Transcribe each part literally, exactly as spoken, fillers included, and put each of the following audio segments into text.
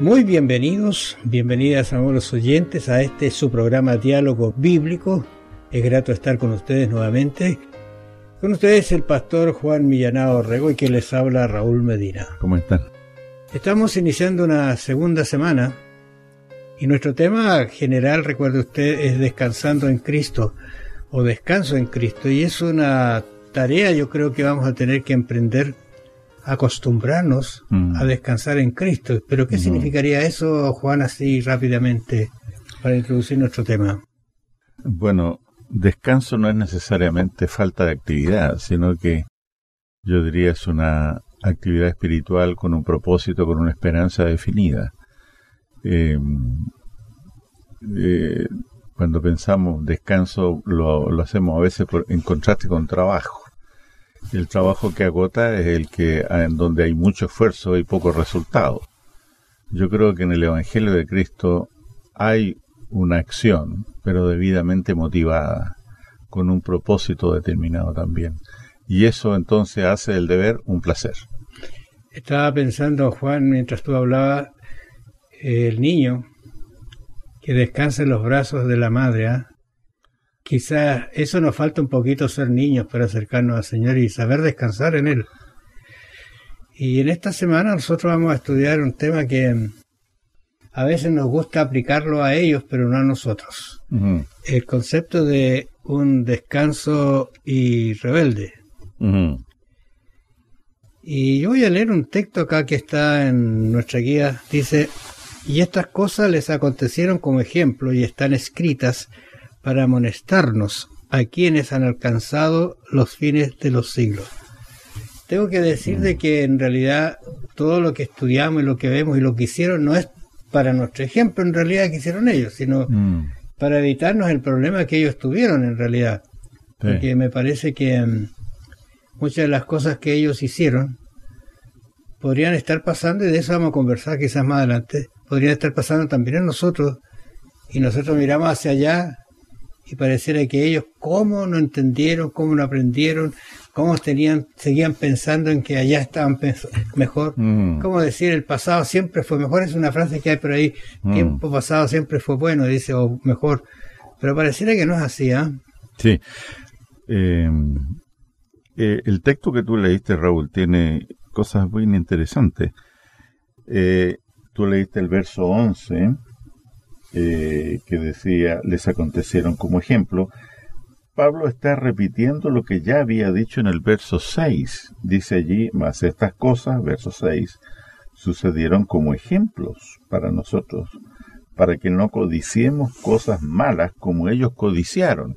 Muy bienvenidos, bienvenidas a los oyentes a este su programa Diálogo Bíblico. Es grato estar con ustedes nuevamente. Con ustedes el pastor Juan Millanao Orrego y quien les habla Raúl Medina. ¿Cómo están? Estamos iniciando una segunda semana y nuestro tema general, recuerde usted, es descansando en Cristo o descanso en Cristo, y es una tarea yo creo que vamos a tener que emprender, acostumbrarnos mm. a descansar en Cristo. Pero ¿qué mm. significaría eso, Juan, así rápidamente para introducir nuestro tema? Bueno, descanso no es necesariamente falta de actividad, sino que yo diría es una actividad espiritual con un propósito, con una esperanza definida. Eh, eh, cuando pensamos descanso lo, lo hacemos a veces por, en contraste con trabajo. El trabajo que agota es el que en donde hay mucho esfuerzo y poco resultado. Yo creo que en el Evangelio de Cristo hay una acción, pero debidamente motivada, con un propósito determinado también. Y eso entonces hace del deber un placer. Estaba pensando, Juan, mientras tú hablabas, el niño que descansa en los brazos de la madre, ¿eh? Quizás eso nos falta un poquito, ser niños para acercarnos al Señor y saber descansar en Él. Y en esta semana nosotros vamos a estudiar un tema que a veces nos gusta aplicarlo a ellos, pero no a nosotros. Uh-huh. El concepto de un descanso y rebelde. Uh-huh. Y yo voy a leer un texto acá que está en nuestra guía. Dice: y estas cosas les acontecieron como ejemplo y están escritas para amonestarnos a quienes han alcanzado los fines de los siglos. Tengo que decir de que en realidad todo lo que estudiamos y lo que vemos y lo que hicieron no es para nuestro ejemplo en realidad que hicieron ellos, sino mm. para evitarnos el problema que ellos tuvieron en realidad. Sí. Porque me parece que um, muchas de las cosas que ellos hicieron podrían estar pasando, y de eso vamos a conversar quizás más adelante, podrían estar pasando también en nosotros, y nosotros miramos hacia allá y pareciera que ellos cómo no entendieron, cómo no aprendieron, cómo tenían, seguían pensando en que allá estaban mejor. Mm. Cómo decir, el pasado siempre fue mejor, es una frase que hay por ahí, mm. tiempo pasado siempre fue bueno, dice, o mejor. Pero pareciera que no es así, ¿ah? ¿eh? Sí. Eh, eh, el texto que tú leíste, Raúl, tiene cosas muy interesantes. Eh, tú leíste el verso once, Eh, que decía, les acontecieron como ejemplo. Pablo está repitiendo lo que ya había dicho en el verso seis. Dice allí, mas estas cosas, verso seis, sucedieron como ejemplos para nosotros, para que no codiciemos cosas malas como ellos codiciaron.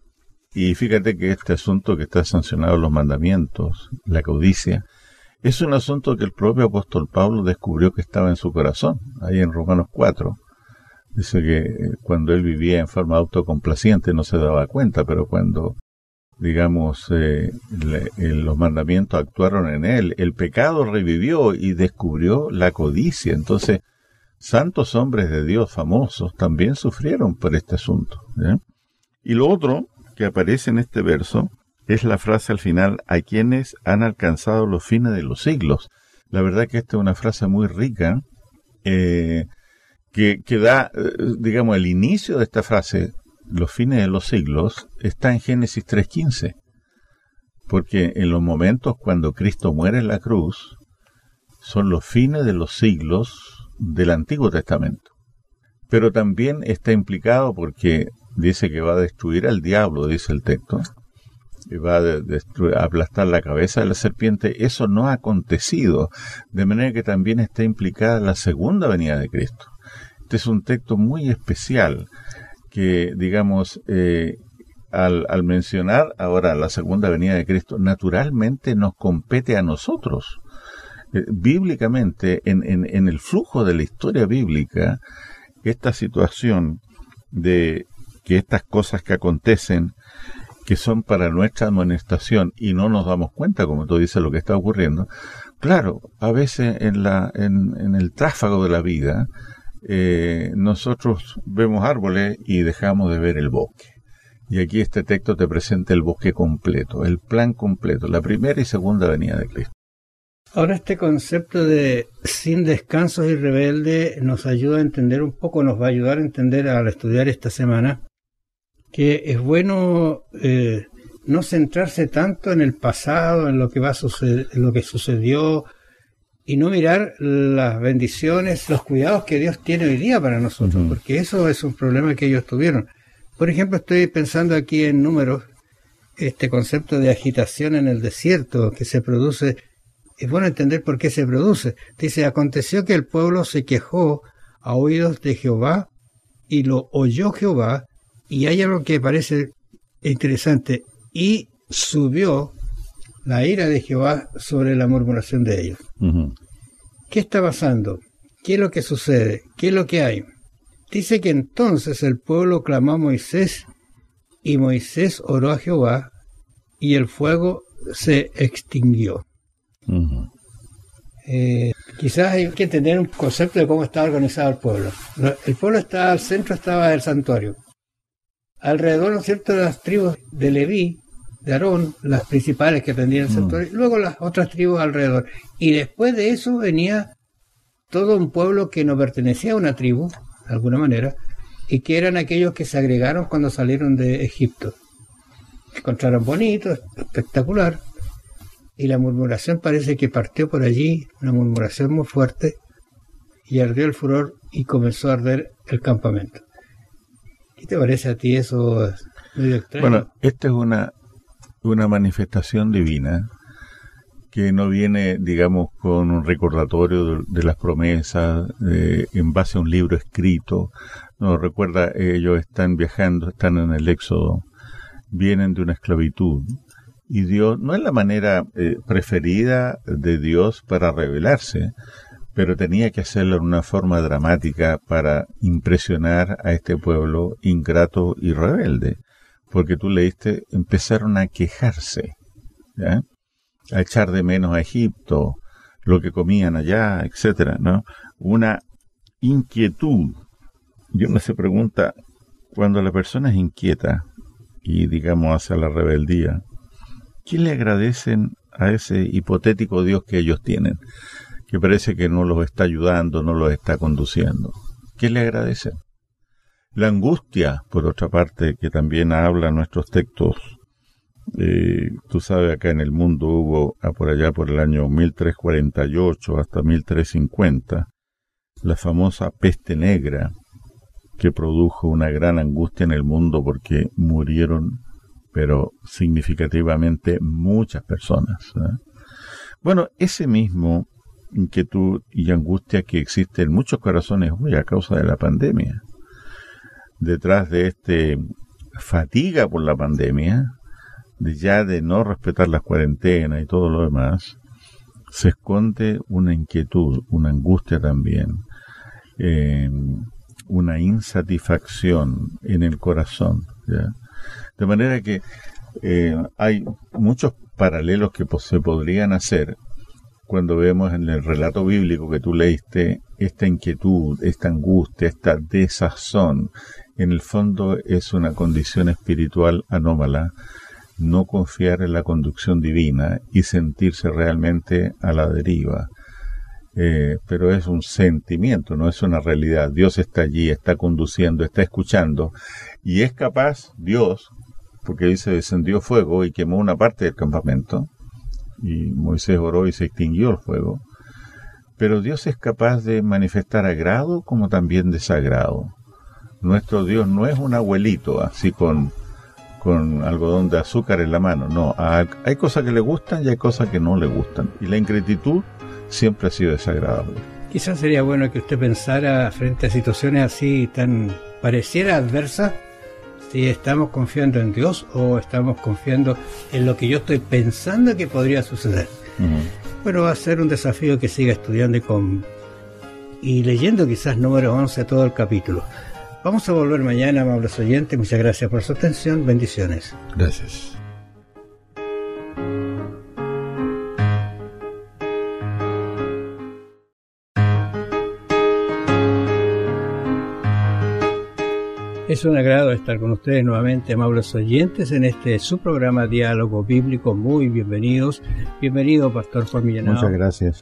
Y fíjate que este asunto que está sancionado en los mandamientos, la codicia, es un asunto que el propio apóstol Pablo descubrió que estaba en su corazón, ahí en Romanos cuatro. Dice que cuando él vivía en forma autocomplaciente no se daba cuenta, pero cuando, digamos, eh, le, eh, los mandamientos actuaron en él, el pecado revivió y descubrió la codicia. Entonces, santos hombres de Dios famosos también sufrieron por este asunto, ¿eh? Y lo otro que aparece en este verso es la frase al final, a quienes han alcanzado los fines de los siglos. La verdad que esta es una frase muy rica, eh, Que, que da, digamos, el inicio de esta frase, los fines de los siglos, está en Génesis tres quince. Porque en los momentos cuando Cristo muere en la cruz, son los fines de los siglos del Antiguo Testamento. Pero también está implicado porque dice que va a destruir al diablo, dice el texto, y va a, destruir, a aplastar la cabeza de la serpiente. Eso no ha acontecido, de manera que también está implicada la segunda venida de Cristo. Este es un texto muy especial que, digamos, eh, al, al mencionar ahora la segunda venida de Cristo, naturalmente nos compete a nosotros. Eh, bíblicamente, en, en, en el flujo de la historia bíblica, esta situación de que estas cosas que acontecen, que son para nuestra amonestación y no nos damos cuenta, como tú dices, lo que está ocurriendo, claro, a veces en, la, en, en el tráfago de la vida, Eh, nosotros vemos árboles y dejamos de ver el bosque. Y aquí este texto te presenta el bosque completo, el plan completo, la primera y segunda venida de Cristo. Ahora este concepto de sin descansos y rebelde nos ayuda a entender un poco, nos va a ayudar a entender al estudiar esta semana que es bueno eh, no centrarse tanto en el pasado, en lo que va a suceder, en lo que sucedió, y no mirar las bendiciones, los cuidados que Dios tiene hoy día para nosotros, uh-huh. porque eso es un problema que ellos tuvieron. Por ejemplo, estoy pensando aquí en números, este concepto de agitación en el desierto que se produce. Es bueno entender por qué se produce. Dice, aconteció que el pueblo se quejó a oídos de Jehová y lo oyó Jehová, y hay algo que parece interesante, y subió la ira de Jehová sobre la murmuración de ellos. Uh-huh. ¿Qué está pasando? ¿Qué es lo que sucede? ¿Qué es lo que hay? Dice que entonces el pueblo clamó a Moisés, y Moisés oró a Jehová, y el fuego se extinguió. Uh-huh. Eh, quizás hay que tener un concepto de cómo estaba organizado el pueblo. El pueblo estaba al centro, estaba el santuario. Alrededor, ¿no es cierto?, de las tribus de Leví, de Aarón, las principales que atendían el santuario, uh-huh. y luego las otras tribus alrededor. Y después de eso venía todo un pueblo que no pertenecía a una tribu, de alguna manera, y que eran aquellos que se agregaron cuando salieron de Egipto. Se encontraron bonitos, espectacular. Y la murmuración parece que partió por allí, una murmuración muy fuerte, y ardió el furor y comenzó a arder el campamento. ¿Qué te parece a ti eso? Medio extraño. Bueno, esta es una, una manifestación divina que no viene, digamos, con un recordatorio de, de las promesas, eh, en base a un libro escrito. No, recuerda, ellos están viajando, están en el Éxodo, vienen de una esclavitud. Y Dios no es la manera eh, preferida de Dios para revelarse, pero tenía que hacerlo en una forma dramática para impresionar a este pueblo ingrato y rebelde. Porque tú leíste, empezaron a quejarse, ¿ya?, a echar de menos a Egipto, lo que comían allá, etcétera, ¿no? Una inquietud. Yo me se pregunta, cuando la persona es inquieta y, digamos, hace la rebeldía, ¿qué le agradecen a ese hipotético Dios que ellos tienen? Que parece que no los está ayudando, no los está conduciendo. ¿Qué le agradecen? La angustia, por otra parte, que también habla nuestros textos. Eh, tú sabes, acá en el mundo hubo, a por allá por el año mil trescientos cuarenta y ocho hasta mil trescientos cincuenta, la famosa peste negra, que produjo una gran angustia en el mundo porque murieron, pero significativamente, muchas personas, ¿eh? Bueno, ese mismo inquietud y angustia que existe en muchos corazones hoy a causa de la pandemia. Detrás de este fatiga por la pandemia, de ya de no respetar las cuarentenas y todo lo demás, se esconde una inquietud, una angustia también, eh, una insatisfacción en el corazón, ¿ya? De manera que eh, hay muchos paralelos que pues, se podrían hacer cuando vemos en el relato bíblico que tú leíste esta inquietud, esta angustia, esta desazón. En el fondo es una condición espiritual anómala, no confiar en la conducción divina y sentirse realmente a la deriva. Eh, pero es un sentimiento, no es una realidad. Dios está allí, está conduciendo, está escuchando, y es capaz, Dios, porque dice, descendió fuego y quemó una parte del campamento, y Moisés oró y se extinguió el fuego, pero Dios es capaz de manifestar agrado como también desagrado. Nuestro Dios no es un abuelito, así con, con algodón de azúcar en la mano, no, hay cosas que le gustan y hay cosas que no le gustan, y la ingratitud siempre ha sido desagradable. Quizás sería bueno que usted pensara frente a situaciones así tan pareciera adversas, si estamos confiando en Dios o estamos confiando en lo que yo estoy pensando que podría suceder. Uh-huh. Bueno, va a ser un desafío que siga estudiando y, con, y leyendo quizás número once todo el capítulo. Vamos a volver mañana, amables oyentes. Muchas gracias por su atención. Bendiciones. Gracias. Es un agrado estar con ustedes nuevamente, amables oyentes, en este su programa Diálogo Bíblico. Muy bienvenidos. Bienvenido, Pastor Juan Millanao. Muchas gracias.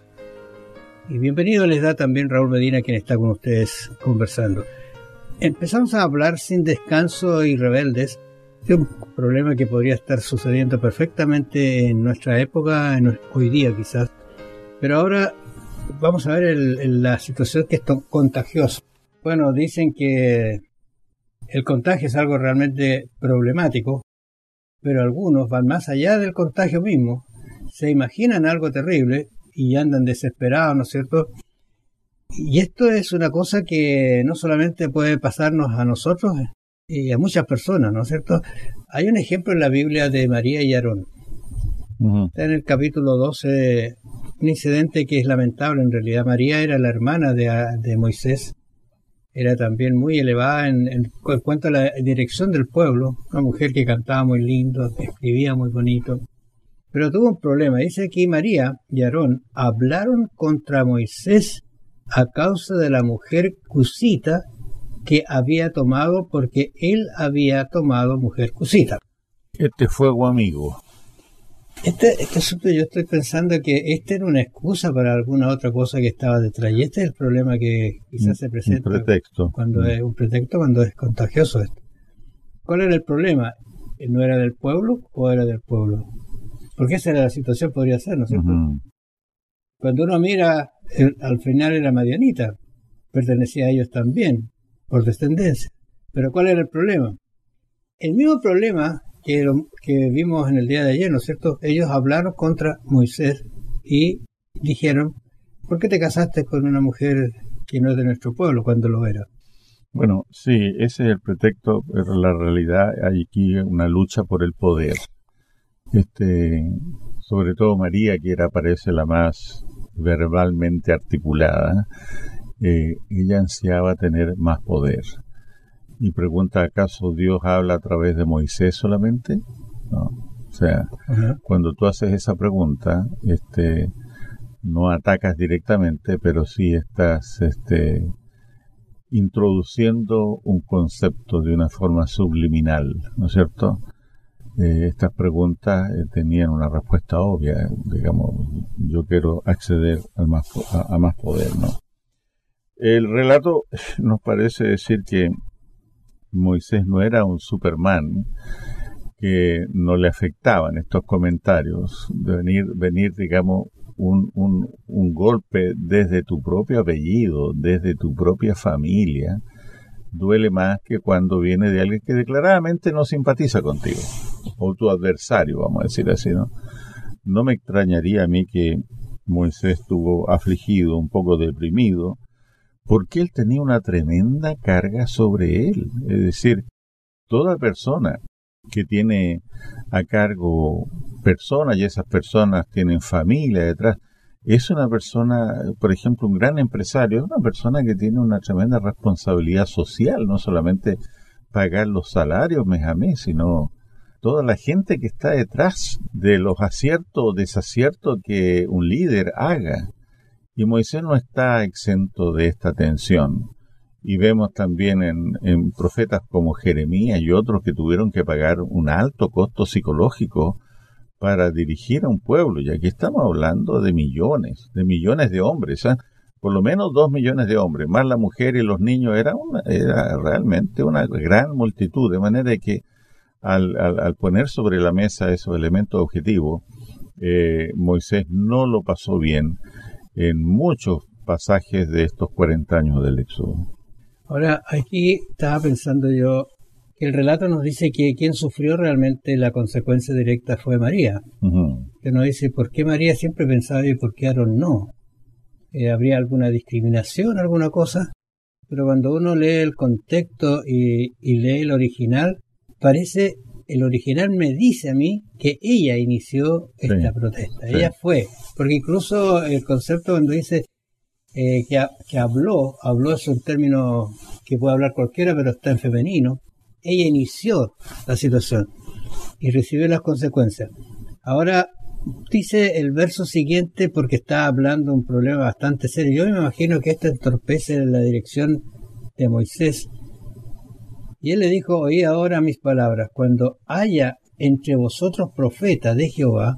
Y bienvenido les da también Raúl Medina, quien está con ustedes conversando. Empezamos a hablar sin descanso y rebeldes de un problema que podría estar sucediendo perfectamente en nuestra época, en hoy día quizás. Pero ahora vamos a ver el, el, la situación que es contagiosa. Bueno, dicen que el contagio es algo realmente problemático, pero algunos van más allá del contagio mismo, se imaginan algo terrible y andan desesperados, ¿no es cierto? Y esto es una cosa que no solamente puede pasarnos a nosotros y a muchas personas, ¿no es cierto? Hay un ejemplo en la Biblia de María y Aarón. Uh-huh. Está en el capítulo doce, un incidente que es lamentable en realidad. María era la hermana de, de Moisés. Era también muy elevada en, en, en cuanto a la dirección del pueblo, una mujer que cantaba muy lindo, escribía muy bonito, pero tuvo un problema. Dice aquí María y Aarón hablaron contra Moisés a causa de la mujer cusita que había tomado, porque él había tomado mujer cusita. Este fuego amigo. Este, este asunto yo estoy pensando que este era una excusa para alguna otra cosa que estaba detrás, y este es el problema que quizás se presenta. Un pretexto. Cuando es un pretexto, cuando es contagioso esto. ¿Cuál era el problema? ¿No era del pueblo o era del pueblo? Porque esa era la situación, podría ser, ¿no es cierto? Uh-huh. Cuando uno mira, el, al final era madianita, pertenecía a ellos también, por descendencia. Pero ¿cuál era el problema? El mismo problema que, lo, que vimos en el día de ayer, ¿no es cierto? Ellos hablaron contra Moisés y dijeron, ¿por qué te casaste con una mujer que no es de nuestro pueblo cuando lo era? Bueno, sí, ese es el pretexto, pero la realidad hay aquí una lucha por el poder. Este, sobre todo María, que era, parece la más verbalmente articulada, eh, ella ansiaba tener más poder. Y pregunta, ¿acaso Dios habla a través de Moisés solamente? No. O sea, uh-huh. Cuando tú haces esa pregunta, este, no atacas directamente, pero sí estás este, introduciendo un concepto de una forma subliminal, ¿no es cierto? Eh, estas preguntas eh, tenían una respuesta obvia, digamos, yo quiero acceder al más, a, a más poder, ¿no? El relato nos parece decir que Moisés no era un Superman, que no le afectaban estos comentarios, de venir, venir digamos, un, un, un golpe desde tu propio apellido, desde tu propia familia, duele más que cuando viene de alguien que declaradamente no simpatiza contigo, o tu adversario, vamos a decir así, ¿no? No me extrañaría a mí que Moisés estuvo afligido, un poco deprimido, porque él tenía una tremenda carga sobre él. Es decir, toda persona que tiene a cargo personas, y esas personas tienen familia detrás, es una persona, por ejemplo, un gran empresario, es una persona que tiene una tremenda responsabilidad social, no solamente pagar los salarios mes a mes, sino toda la gente que está detrás de los aciertos o desaciertos que un líder haga. Y Moisés no está exento de esta tensión. Y vemos también en, en profetas como Jeremías y otros que tuvieron que pagar un alto costo psicológico para dirigir a un pueblo. Y aquí estamos hablando de millones, de millones de hombres, ¿eh? Por lo menos dos millones de hombres, más la mujer y los niños, era, una, era realmente una gran multitud. De manera que al, al, al poner sobre la mesa esos elementos objetivos, eh, Moisés no lo pasó bien en muchos pasajes de estos cuarenta años del Éxodo. Ahora, aquí estaba pensando yo que el relato nos dice que quien sufrió realmente la consecuencia directa fue María. Uh-huh. Que nos dice, ¿por qué María siempre pensaba y por qué Aarón no? Eh, ¿Habría alguna discriminación, alguna cosa? Pero cuando uno lee el contexto y, y lee el original, parece, el original me dice a mí que ella inició esta sí, protesta. Sí. Ella fue, porque incluso el concepto cuando dice eh, que, que habló, habló es un término que puede hablar cualquiera, pero está en femenino. Ella inició la situación y recibió las consecuencias. Ahora dice el verso siguiente, porque está hablando un problema bastante serio. Yo me imagino que esto entorpece la dirección de Moisés, Y él le dijo, oí ahora mis palabras, cuando haya entre vosotros profeta de Jehová,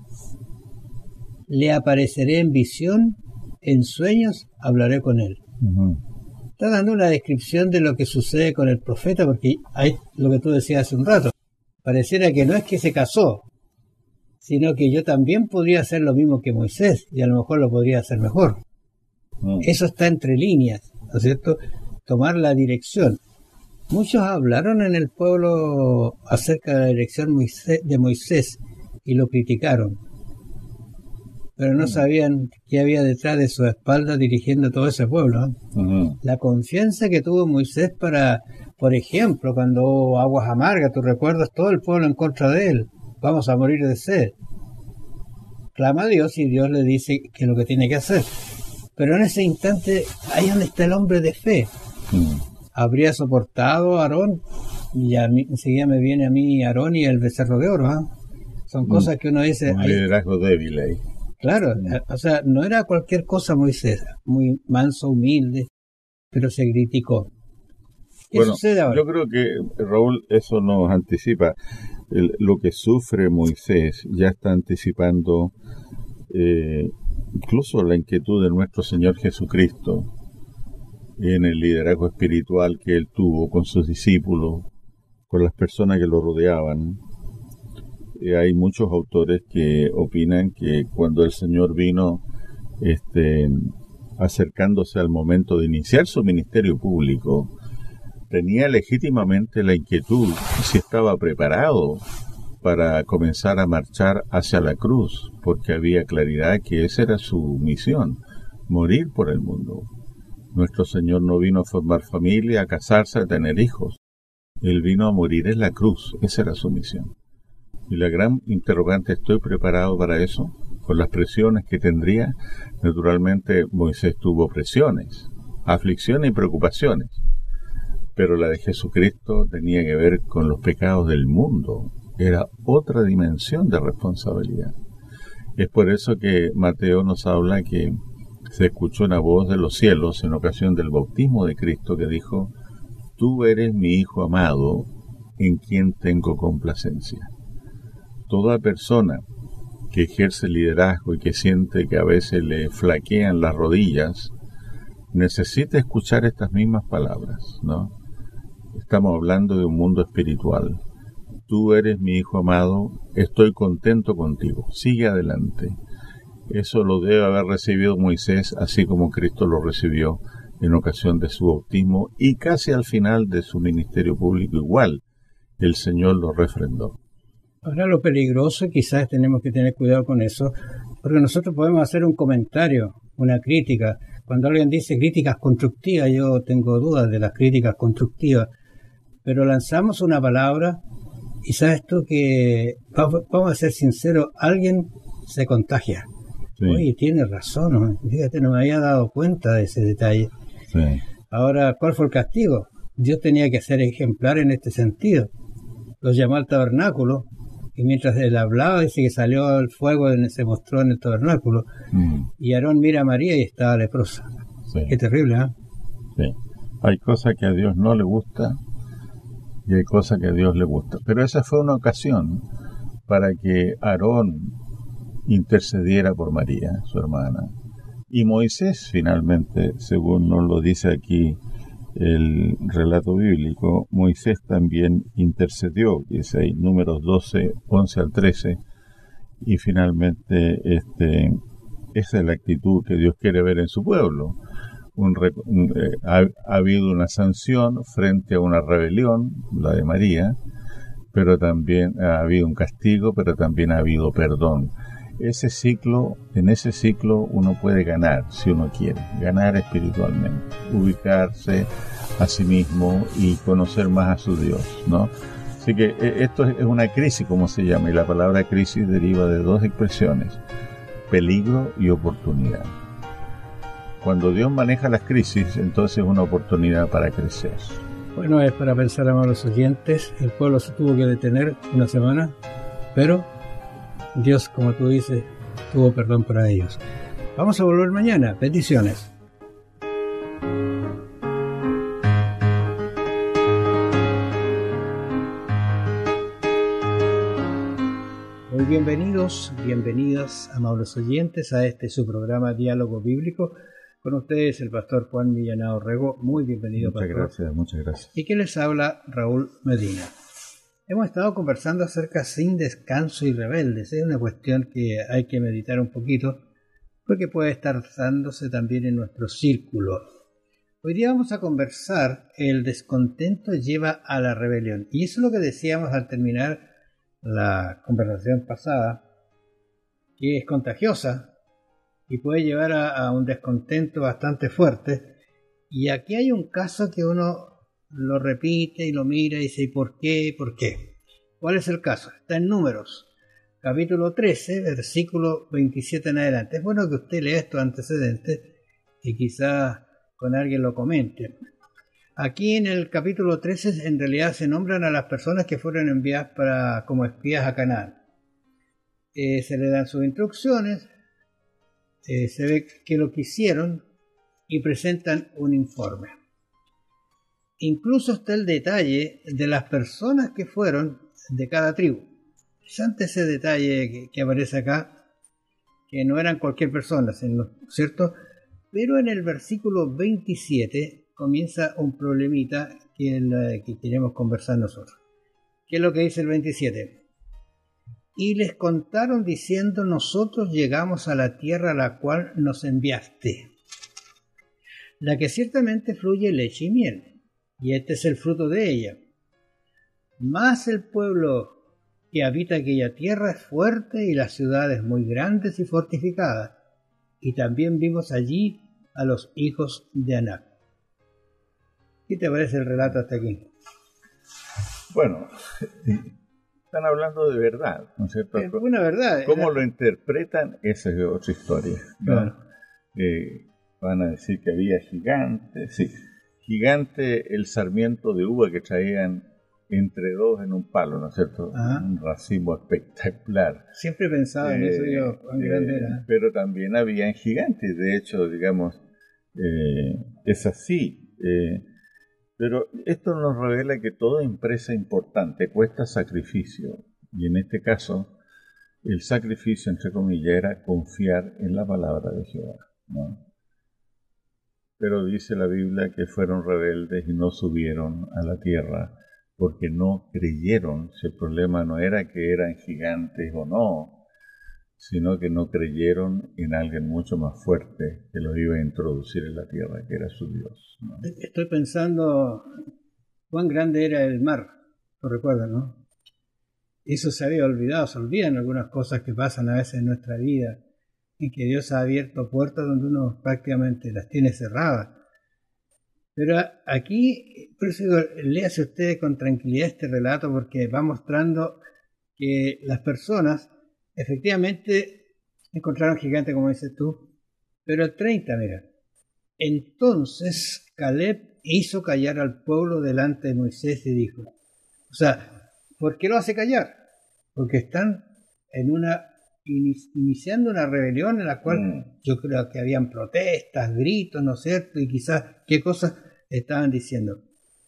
le apareceré en visión, en sueños hablaré con él. Uh-huh. Está dando una descripción de lo que sucede con el profeta, porque hay lo que tú decías hace un rato. Pareciera que no es que se casó, sino que yo también podría hacer lo mismo que Moisés, y a lo mejor lo podría hacer mejor. Uh-huh. Eso está entre líneas, ¿no es cierto? Tomar la dirección. Muchos hablaron en el pueblo acerca de la dirección de Moisés y lo criticaron, pero no sabían qué había detrás de su espalda dirigiendo todo ese pueblo. Uh-huh. La confianza que tuvo Moisés para, por ejemplo, cuando hubo aguas amargas, tú recuerdas, todo el pueblo en contra de él, vamos a morir de sed. Clama a Dios y Dios le dice que es lo que tiene que hacer. Pero en ese instante, ahí donde está el hombre de fe. Uh-huh. Habría soportado a Aarón, y a mí, enseguida me viene a mí Aarón y el becerro de oro. ¿eh? Son uh-huh. cosas que uno dice... Un liderazgo débil ahí. Claro, o sea, no era cualquier cosa Moisés, muy manso, humilde, pero se criticó. ¿Qué bueno, sucede ahora? Yo creo que, Raúl, eso nos anticipa. El, lo que sufre Moisés ya está anticipando eh, incluso la inquietud de nuestro Señor Jesucristo en el liderazgo espiritual que él tuvo con sus discípulos, con las personas que lo rodeaban. Hay muchos autores que opinan que cuando el Señor vino este, acercándose al momento de iniciar su ministerio público, tenía legítimamente la inquietud si estaba preparado para comenzar a marchar hacia la cruz, porque había claridad que esa era su misión, morir por el mundo. Nuestro Señor no vino a formar familia, a casarse, a tener hijos. Él vino a morir en la cruz, esa era su misión. Y la gran interrogante, ¿estoy preparado para eso? Con las presiones que tendría, naturalmente Moisés tuvo presiones, aflicciones y preocupaciones, pero la de Jesucristo tenía que ver con los pecados del mundo, era otra dimensión de responsabilidad. Es por eso que Mateo nos habla que se escuchó una voz de los cielos en ocasión del bautismo de Cristo que dijo, tú eres mi Hijo amado, en quien tengo complacencia. Toda persona que ejerce liderazgo y que siente que a veces le flaquean las rodillas, necesita escuchar estas mismas palabras, ¿no? Estamos hablando de un mundo espiritual. Tú eres mi Hijo amado, estoy contento contigo, sigue adelante. Eso lo debe haber recibido Moisés, así como Cristo lo recibió en ocasión de su bautismo, y casi al final de su ministerio público igual, el Señor lo refrendó. Ahora lo peligroso, quizás tenemos que tener cuidado con eso, porque nosotros podemos hacer un comentario, una crítica. Cuando alguien dice críticas constructivas, yo tengo dudas de las críticas constructivas, pero lanzamos una palabra y sabes tú que, vamos a ser sinceros, alguien se contagia. Sí. Oye, tiene razón, ¿no? Fíjate, no me había dado cuenta de ese detalle. Sí. Ahora, ¿cuál fue el castigo? Dios tenía que ser ejemplar en este sentido. Los llamó al tabernáculo, y mientras él hablaba, dice que salió el fuego, y se mostró en el tabernáculo, mm. y Aarón mira a María y estaba leprosa. Sí. Qué terrible, ¿eh? Sí. Hay cosas que a Dios no le gusta, y hay cosas que a Dios le gusta. Pero esa fue una ocasión para que Aarón intercediera por María, su hermana. Y Moisés, finalmente, según nos lo dice aquí el relato bíblico, Moisés también intercedió, dice ahí, números doce, once al trece, y finalmente este, esa es la actitud que Dios quiere ver en su pueblo. Un, un, eh, ha, ha habido una sanción frente a una rebelión, la de María, pero también ha habido un castigo, pero también ha habido perdón. Ese ciclo, en ese ciclo uno puede ganar, si uno quiere, ganar espiritualmente, ubicarse a sí mismo y conocer más a su Dios, ¿no? Así que esto es una crisis, como se llama, y la palabra crisis deriva de dos expresiones, peligro y oportunidad. Cuando Dios maneja las crisis, entonces es una oportunidad para crecer. Bueno, es para pensar, amados oyentes, el pueblo se tuvo que detener una semana, pero Dios, como tú dices, tuvo perdón para ellos. Vamos a volver mañana. Bendiciones. Muy bienvenidos, bienvenidas, amables oyentes, a este su programa Diálogo Bíblico. Con ustedes el pastor Juan Millanao Rego. Muy bienvenido, muchas pastor. Muchas gracias, muchas gracias. Y que les habla Raúl Medina. Hemos estado conversando acerca sin descanso y rebeldes. Es una cuestión que hay que meditar un poquito, porque puede estar dándose también en nuestro círculo. Hoy día vamos a conversar, el descontento lleva a la rebelión. Y eso es lo que decíamos al terminar la conversación pasada, que es contagiosa y puede llevar a, a un descontento bastante fuerte. Y aquí hay un caso que uno lo repite y lo mira y dice, ¿y por qué? ¿Por qué? ¿Cuál es el caso? Está en Números, capítulo trece, versículo veintisiete en adelante. Es bueno que usted lea estos antecedentes y quizás con alguien lo comente. Aquí en el capítulo trece en realidad se nombran a las personas que fueron enviadas para, como espías a Canaán. Eh, se le dan sus instrucciones, eh, se ve que lo que hicieron y presentan un informe. Incluso está el detalle de las personas que fueron de cada tribu. Interesante ese detalle que, que aparece acá, que no eran cualquier persona, ¿cierto? Pero en el versículo veintisiete comienza un problemita que, el, que queremos conversar nosotros. ¿Qué es lo que dice el veintisiete? Y les contaron diciendo, nosotros llegamos a la tierra a la cual nos enviaste, la que ciertamente fluye leche y miel, y este es el fruto de ella. Mas el pueblo que habita aquella tierra es fuerte y las ciudades muy grandes y fortificadas, y también vimos allí a los hijos de Anac. ¿Qué te parece el relato hasta aquí? Bueno, están hablando de verdad, ¿no es cierto? Es una verdad. ¿Cómo lo interpretan? Esa es otra historia, ¿no? Claro. Eh, van a decir que había gigantes, sí. Gigante el sarmiento de uva que traían entre dos en un palo, ¿no es cierto? Ajá. Un racimo espectacular. Siempre pensaba en eh, eso yo, cuán eh, grande era. Pero también habían gigantes, de hecho, digamos, eh, es así. Eh, pero esto nos revela que toda empresa importante cuesta sacrificio, y en este caso, el sacrificio, entre comillas, era confiar en la palabra de Jehová, ¿no? Pero dice la Biblia que fueron rebeldes y no subieron a la tierra porque no creyeron. Si el problema no era que eran gigantes o no, sino que no creyeron en alguien mucho más fuerte que los iba a introducir en la tierra, que era su Dios, ¿no? Estoy pensando cuán grande era el mar, lo recuerdan, ¿no? Eso se había olvidado, se olvidan algunas cosas que pasan a veces en nuestra vida, en que Dios ha abierto puertas donde uno prácticamente las tiene cerradas. Pero aquí, por eso digo, léase usted con tranquilidad este relato, porque va mostrando que las personas efectivamente encontraron gigantes, como dices tú, pero el treinta, mira. Entonces Caleb hizo callar al pueblo delante de Moisés y dijo, o sea, ¿por qué lo hace callar? Porque están en una iniciando una rebelión en la cual mm. yo creo que habían protestas, gritos, ¿no es cierto? Y quizás qué cosas estaban diciendo.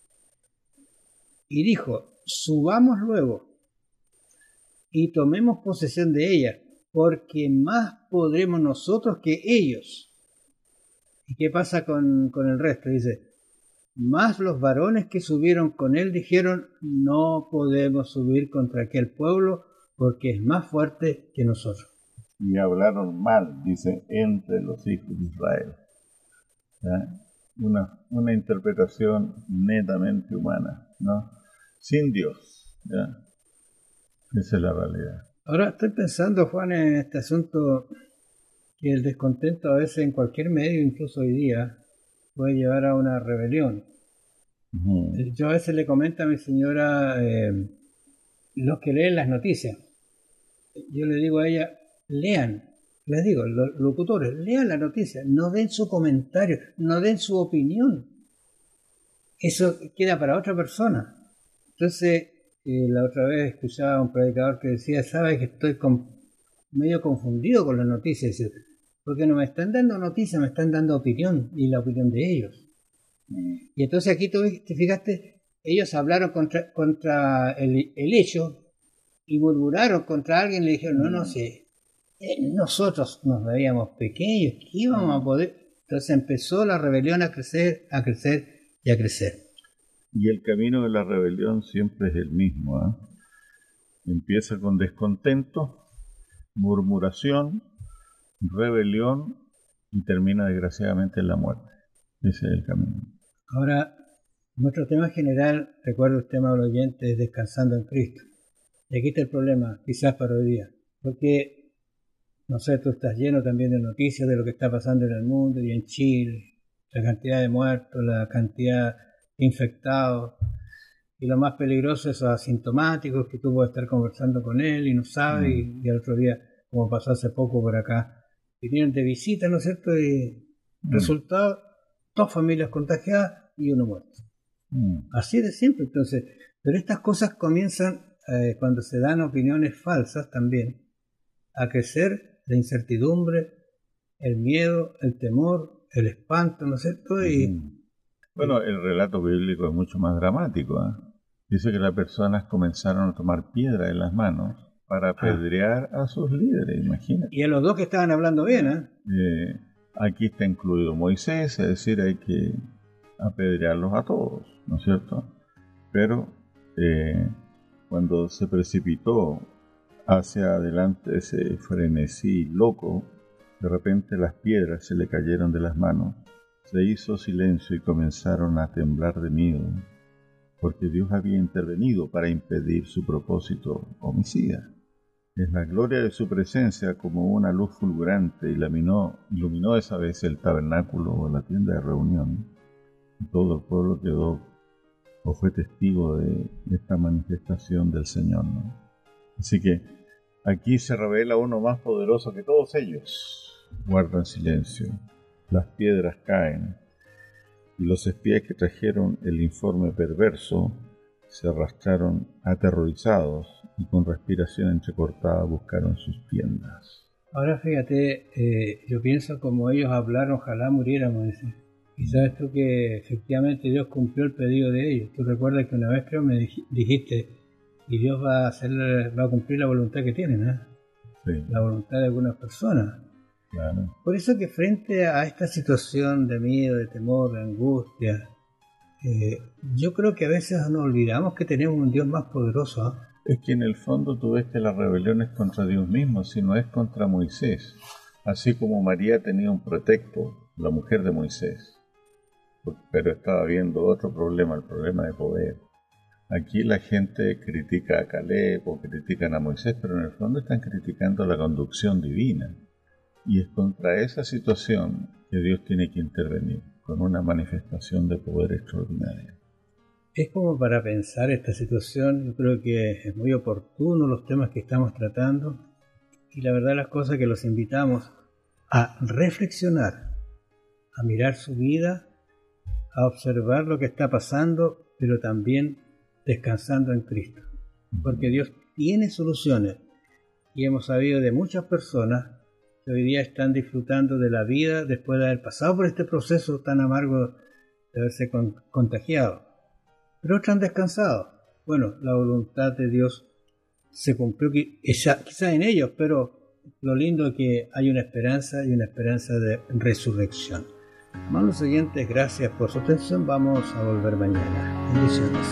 Y dijo, subamos luego y tomemos posesión de ella, porque más podremos nosotros que ellos. ¿Y qué pasa con, con el resto? Dice, más los varones que subieron con él dijeron, no podemos subir contra aquel pueblo, porque es más fuerte que nosotros. Y hablaron mal, dice, entre los hijos de Israel. ¿Ya? Una, una interpretación netamente humana, ¿no? Sin Dios, ¿ya? Esa es la realidad. Ahora estoy pensando, Juan, en este asunto, que el descontento a veces en cualquier medio, incluso hoy día, puede llevar a una rebelión. Uh-huh. Yo a veces le comento a mi señora, eh, los que leen las noticias, yo le digo a ella, lean, les digo, los locutores, lean la noticia, no den su comentario, no den su opinión. Eso queda para otra persona. Entonces, eh, la otra vez escuchaba a un predicador que decía, sabe que estoy con, medio confundido con las noticias, porque no me están dando noticias, me están dando opinión, y la opinión de ellos. Mm. Y entonces aquí tú te fijaste, ellos hablaron contra, contra el, el hecho, y murmuraron contra alguien, le dijeron, no, no sé, eh, nosotros nos veíamos pequeños, ¿qué íbamos a poder? Entonces empezó la rebelión a crecer, a crecer y a crecer. Y el camino de la rebelión siempre es el mismo, ¿eh? Empieza con descontento, murmuración, rebelión y termina desgraciadamente en la muerte. Ese es el camino. Ahora, nuestro tema general, recuerdo el tema del oyente, es descansando en Cristo. Y aquí está el problema, quizás para hoy día, porque, no sé, tú estás lleno también de noticias de lo que está pasando en el mundo y en Chile, la cantidad de muertos, la cantidad de infectados, y lo más peligroso es esos asintomáticos que tú puedes estar conversando con él y no sabes, mm. y, y el otro día, como pasó hace poco por acá, vinieron de visita, ¿no es cierto? Y mm. resultado, dos familias contagiadas y uno muerto. Mm. Así de siempre, entonces, pero estas cosas comienzan eh, cuando se dan opiniones falsas también, a crecer la incertidumbre, el miedo, el temor, el espanto, ¿no es cierto? Y, mm. Bueno, el relato bíblico es mucho más dramático, ¿eh? Dice que las personas comenzaron a tomar piedra en las manos para apedrear ah. a sus líderes, imagínate. Y a los dos que estaban hablando bien, ¿eh? eh aquí está incluido Moisés, es decir, hay que apedrearlos a todos, ¿no es cierto? Pero eh, cuando se precipitó hacia adelante ese frenesí loco, de repente las piedras se le cayeron de las manos, se hizo silencio y comenzaron a temblar de miedo, porque Dios había intervenido para impedir su propósito homicida. Es la gloria de su presencia como una luz fulgurante iluminó, iluminó esa vez el tabernáculo o la tienda de reunión. Y todo el pueblo quedó o fue testigo de, de esta manifestación del Señor, ¿no? Así que aquí se revela uno más poderoso que todos ellos. Guardan silencio, las piedras caen, y los espías que trajeron el informe perverso se arrastraron aterrorizados y con respiración entrecortada buscaron sus tiendas. Ahora fíjate, eh, yo pienso como ellos hablaron, ojalá muriéramos, dice. Y sabes tú que efectivamente Dios cumplió el pedido de ellos. Tú recuerdas que una vez creo me dijiste, y Dios va a hacer, va a cumplir la voluntad que tiene, ¿no? Sí. La voluntad de algunas personas. Claro. Por eso que frente a esta situación de miedo, de temor, de angustia, eh, yo creo que a veces nos olvidamos que tenemos un Dios más poderoso, ¿eh? Es que en el fondo tú ves que la rebelión es contra Dios mismo, sino es contra Moisés. Así como María tenía un pretexto, la mujer de Moisés, pero estaba viendo otro problema, el problema de poder. Aquí la gente critica a Caleb o critican a Moisés, pero en el fondo están criticando la conducción divina. Y es contra esa situación que Dios tiene que intervenir, con una manifestación de poder extraordinaria. Es como para pensar esta situación, yo creo que es muy oportuno los temas que estamos tratando, y la verdad las cosas que los invitamos a reflexionar, a mirar su vida, a observar lo que está pasando, pero también descansando en Cristo. Porque Dios tiene soluciones, y hemos sabido de muchas personas que hoy día están disfrutando de la vida después de haber pasado por este proceso tan amargo de haberse con, contagiado. Pero otros han descansado. Bueno, la voluntad de Dios se cumplió quizá, quizá en ellos, pero lo lindo es que hay una esperanza y una esperanza de resurrección. Amados oyentes, gracias por su atención. Vamos a volver mañana. Bendiciones.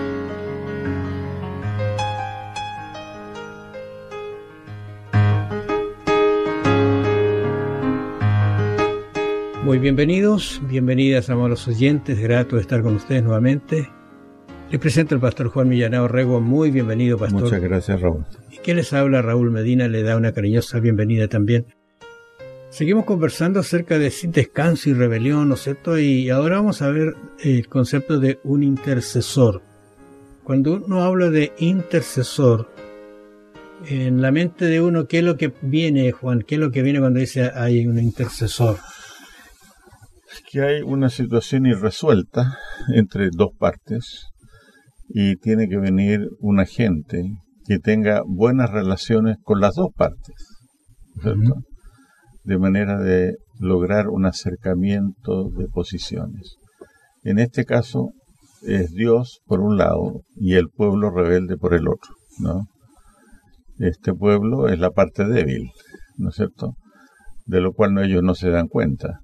Muy bienvenidos, bienvenidas, amados oyentes, grato de estar con ustedes nuevamente. Les presento al pastor Juan Millanao Rego, muy bienvenido, pastor. Muchas gracias, Raúl. Y que les habla Raúl Medina, le da una cariñosa bienvenida también. Seguimos conversando acerca de descanso y rebelión, ¿no es cierto? Y ahora vamos a ver el concepto de un intercesor. Cuando uno habla de intercesor, en la mente de uno, ¿qué es lo que viene, Juan? ¿Qué es lo que viene cuando dice hay un intercesor? Que hay una situación irresuelta entre dos partes y tiene que venir un agente que tenga buenas relaciones con las dos partes, ¿cierto? Uh-huh. De manera de lograr un acercamiento de posiciones. En este caso es Dios por un lado y el pueblo rebelde por el otro, ¿no? este pueblo es la parte débil, ¿no es cierto? De lo cual no, ellos no se dan cuenta.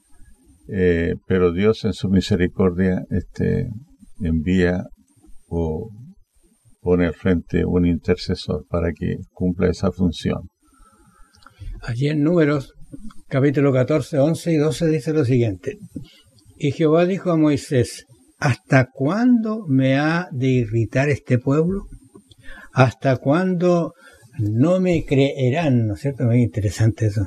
Eh, pero Dios en su misericordia este, envía o pone al frente un intercesor para que cumpla esa función. Allí en Números, capítulo catorce, once y doce dice lo siguiente: y Jehová dijo a Moisés: ¿hasta cuándo me ha de irritar este pueblo? ¿Hasta cuándo no me creerán? ¿No es cierto? Muy interesante eso.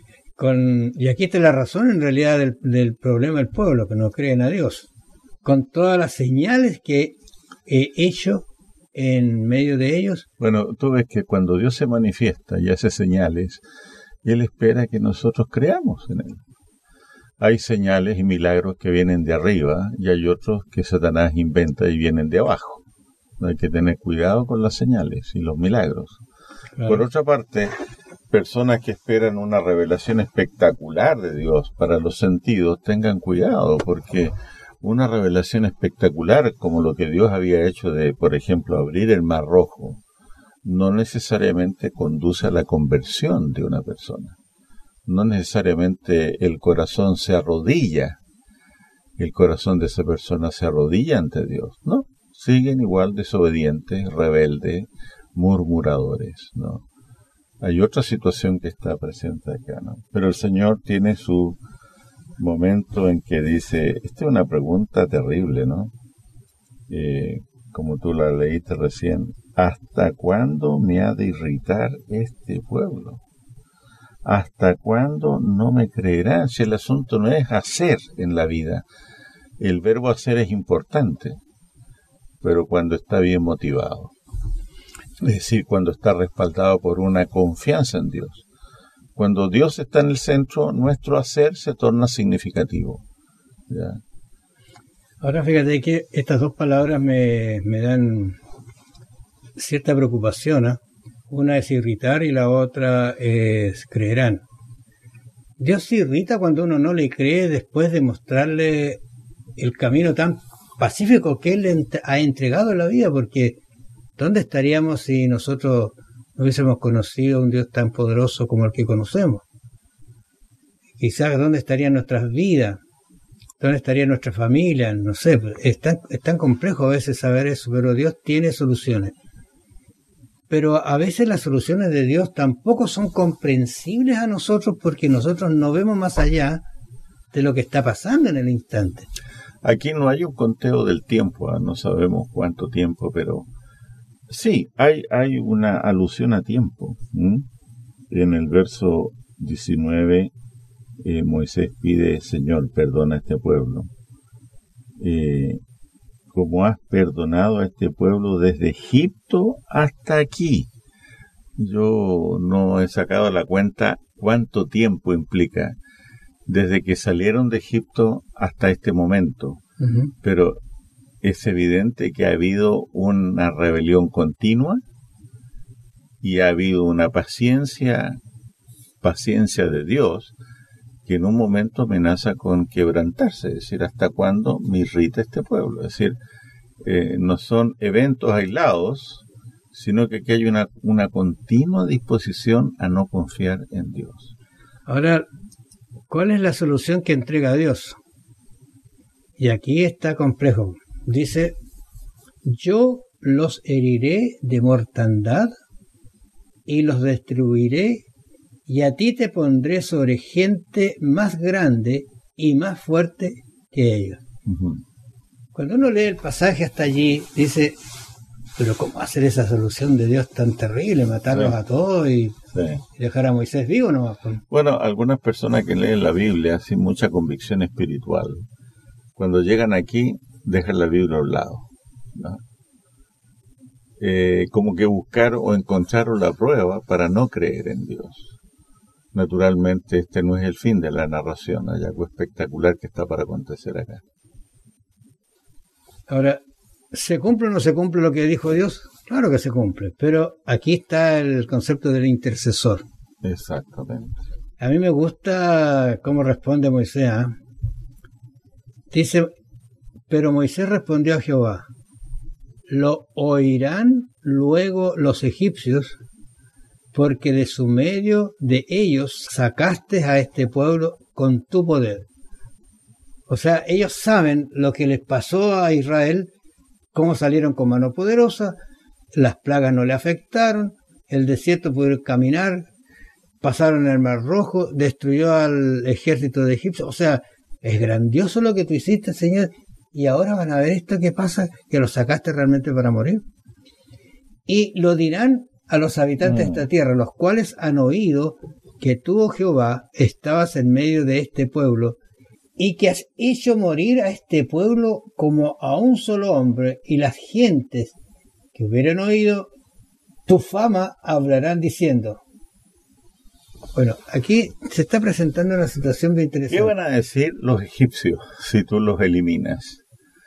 Con, y aquí está la razón en realidad del, del problema del pueblo, que no creen a Dios. Con todas las señales que he hecho en medio de ellos. Bueno, tú ves que cuando Dios se manifiesta y hace señales, Él espera que nosotros creamos en Él. Hay señales y milagros que vienen de arriba y hay otros que Satanás inventa y vienen de abajo. Hay que tener cuidado con las señales y los milagros. Claro. Por otra parte, personas que esperan una revelación espectacular de Dios para los sentidos, tengan cuidado, porque una revelación espectacular como lo que Dios había hecho de, por ejemplo, abrir el Mar Rojo, no necesariamente conduce a la conversión de una persona. No necesariamente el corazón se arrodilla, el corazón de esa persona se arrodilla ante Dios, ¿no? Siguen igual desobedientes, rebeldes, murmuradores, ¿no? Hay otra situación que está presente acá, ¿no? Pero el Señor tiene su momento en que dice, esta es una pregunta terrible, ¿no? Eh, como tú la leíste recién, ¿hasta cuándo me ha de irritar este pueblo? ¿Hasta cuándo no me creerán? Si el asunto no es hacer en la vida, el verbo hacer es importante, pero cuando está bien motivado. Es decir, cuando está respaldado por una confianza en Dios. Cuando Dios está en el centro, nuestro hacer se torna significativo. ¿Ya? Ahora fíjate que estas dos palabras me, me dan cierta preocupación, ¿eh? Una es irritar y la otra es creerán. Dios se irrita cuando uno no le cree después de mostrarle el camino tan pacífico que Él le ha entregado en la vida, porque ¿dónde estaríamos si nosotros no hubiésemos conocido a un Dios tan poderoso como el que conocemos? Quizás ¿dónde estarían nuestras vidas? ¿Dónde estaría nuestra familia? No sé, es tan, es tan complejo a veces saber eso, pero Dios tiene soluciones. Pero a veces las soluciones de Dios tampoco son comprensibles a nosotros porque nosotros no vemos más allá de lo que está pasando en el instante. Aquí no hay un conteo del tiempo, ¿eh? No sabemos cuánto tiempo, pero sí, hay, hay una alusión a tiempo. ¿Mm? En el verso diecinueve, eh, Moisés pide, Señor, perdona a este pueblo. Eh, como has perdonado a este pueblo desde Egipto hasta aquí. Yo no he sacado la cuenta cuánto tiempo implica desde que salieron de Egipto hasta este momento. Uh-huh. Pero es evidente que ha habido una rebelión continua y ha habido una paciencia, paciencia de Dios, que en un momento amenaza con quebrantarse, es decir, ¿hasta cuándo me irrita este pueblo? Es decir, eh, no son eventos aislados, sino que aquí hay una, una continua disposición a no confiar en Dios. Ahora, ¿cuál es la solución que entrega Dios? Y aquí está complejo. Dice, yo los heriré de mortandad y los destruiré, y a ti te pondré sobre gente más grande y más fuerte que ellos. Uh-huh. Cuando uno lee el pasaje hasta allí, dice, pero ¿cómo hacer esa solución de Dios tan terrible? Matarlos sí. a todos y, sí. y dejar a Moisés vivo nomás. Bueno, algunas personas que leen la Biblia sin mucha convicción espiritual, cuando llegan aquí, dejan la Biblia a un lado, ¿no? Eh, como que buscaron o encontraron la prueba para no creer en Dios. Naturalmente, este no es el fin de la narración, hay algo espectacular que está para acontecer acá. Ahora, ¿se cumple o no se cumple lo que dijo Dios? Claro que se cumple, pero aquí está el concepto del intercesor. Exactamente. A mí me gusta cómo responde Moisés, ¿eh? Dice, pero Moisés respondió a Jehová, ¿lo oirán luego los egipcios porque de su medio de ellos sacaste a este pueblo con tu poder. O sea, ellos saben lo que les pasó a Israel, cómo salieron con mano poderosa, las plagas no le afectaron, el desierto pudieron caminar, pasaron el Mar Rojo, destruyó al ejército de Egipto. O sea, es grandioso lo que tú hiciste, Señor, y ahora van a ver esto que pasa, que los sacaste realmente para morir. Y lo dirán a los habitantes mm. de esta tierra, los cuales han oído que tú, oh Jehová, estabas en medio de este pueblo, y que has hecho morir a este pueblo como a un solo hombre, y las gentes que hubieran oído tu fama hablarán diciendo. Bueno, aquí se está presentando una situación muy interesante. ¿Qué van a decir los egipcios si tú los eliminas?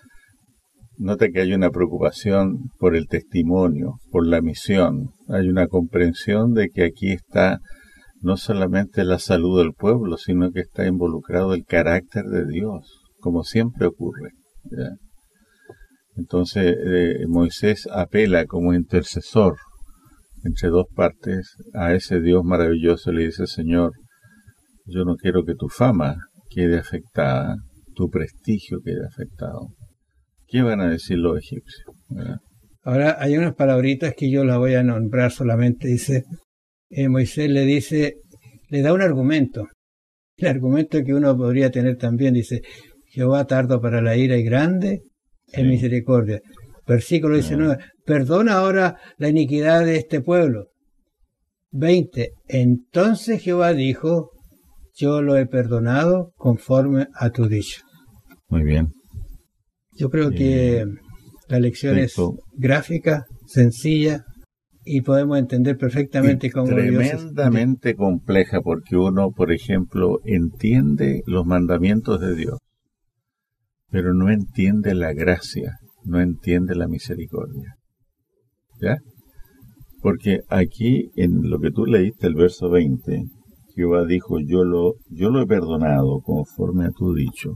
Nota que hay una preocupación por el testimonio, por la misión. Hay una comprensión de que aquí está no solamente la salud del pueblo, sino que está involucrado el carácter de Dios, como siempre ocurre, ¿ya? Entonces eh, Moisés apela como intercesor entre dos partes a ese Dios maravilloso. Le dice: Señor, yo no quiero que tu fama quede afectada, tu prestigio quede afectado. ¿Qué van a decir los egipcios? ¿Verdad? Ahora hay unas palabritas que yo las voy a nombrar solamente. Dice, eh, Moisés le dice, le da un argumento. El argumento que uno podría tener también, dice, Jehová tardo para la ira y grande en sí. misericordia. Versículo diecinueve, no. Perdona ahora la iniquidad de este pueblo. veinte, entonces Jehová dijo, yo lo he perdonado conforme a tu dicho. Muy bien. Yo creo que la lección es gráfica, sencilla, y podemos entender perfectamente cómo tremendamente Dios es... compleja, porque uno, por ejemplo, entiende los mandamientos de Dios, pero no entiende la gracia, no entiende la misericordia. ¿Ya? Porque aquí, en lo que tú leíste, el verso veinte, Jehová dijo, yo lo, yo lo he perdonado conforme a tu dicho.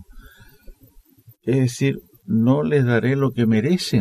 Es decir, no les daré lo que merecen.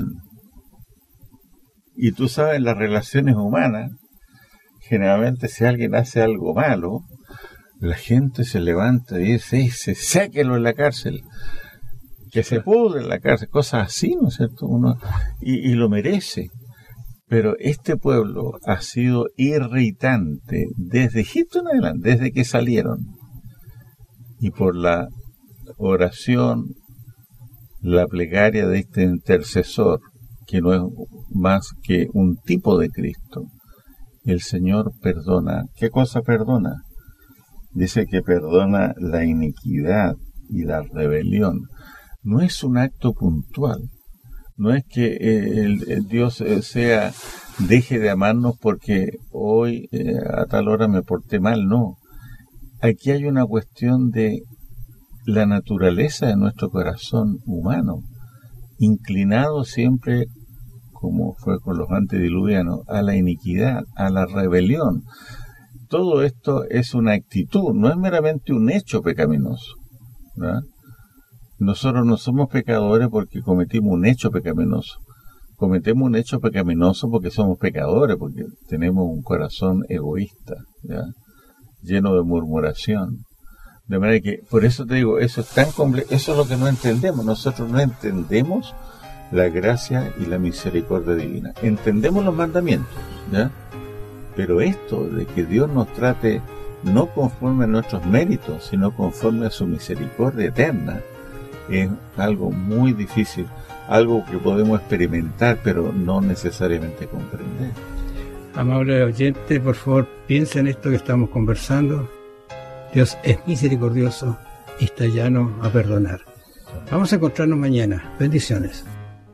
Y tú sabes, en las relaciones humanas, generalmente si alguien hace algo malo, la gente se levanta y dice, se sáquelo en la cárcel, que se pudre en la cárcel, cosas así, ¿no es cierto? Uno, y, y lo merece. Pero este pueblo ha sido irritante desde Egipto en adelante, desde que salieron. Y por la oración, la plegaria de este intercesor, que no es más que un tipo de Cristo, el Señor perdona. ¿Qué cosa perdona? Dice que perdona la iniquidad y la rebelión. No es un acto puntual. No es que el, el Dios sea, deje de amarnos porque hoy eh, a tal hora me porté mal. No. Aquí hay una cuestión de la naturaleza de nuestro corazón humano, inclinado siempre, como fue con los antediluvianos, a la iniquidad, a la rebelión. Todo esto es una actitud, no es meramente un hecho pecaminoso, ¿verdad? Nosotros no somos pecadores porque cometimos un hecho pecaminoso. Cometemos un hecho pecaminoso porque somos pecadores, porque tenemos un corazón egoísta, ¿ya? Lleno de murmuración. De manera que, por eso te digo, eso es tan complejo, eso es lo que no entendemos. Nosotros no entendemos la gracia y la misericordia divina. Entendemos los mandamientos, ¿ya? Pero esto de que Dios nos trate no conforme a nuestros méritos, sino conforme a su misericordia eterna, es algo muy difícil, algo que podemos experimentar, pero no necesariamente comprender. Amable oyente, por favor, piensa en esto que estamos conversando. Dios es misericordioso y está llano a perdonar. Vamos a encontrarnos mañana. Bendiciones.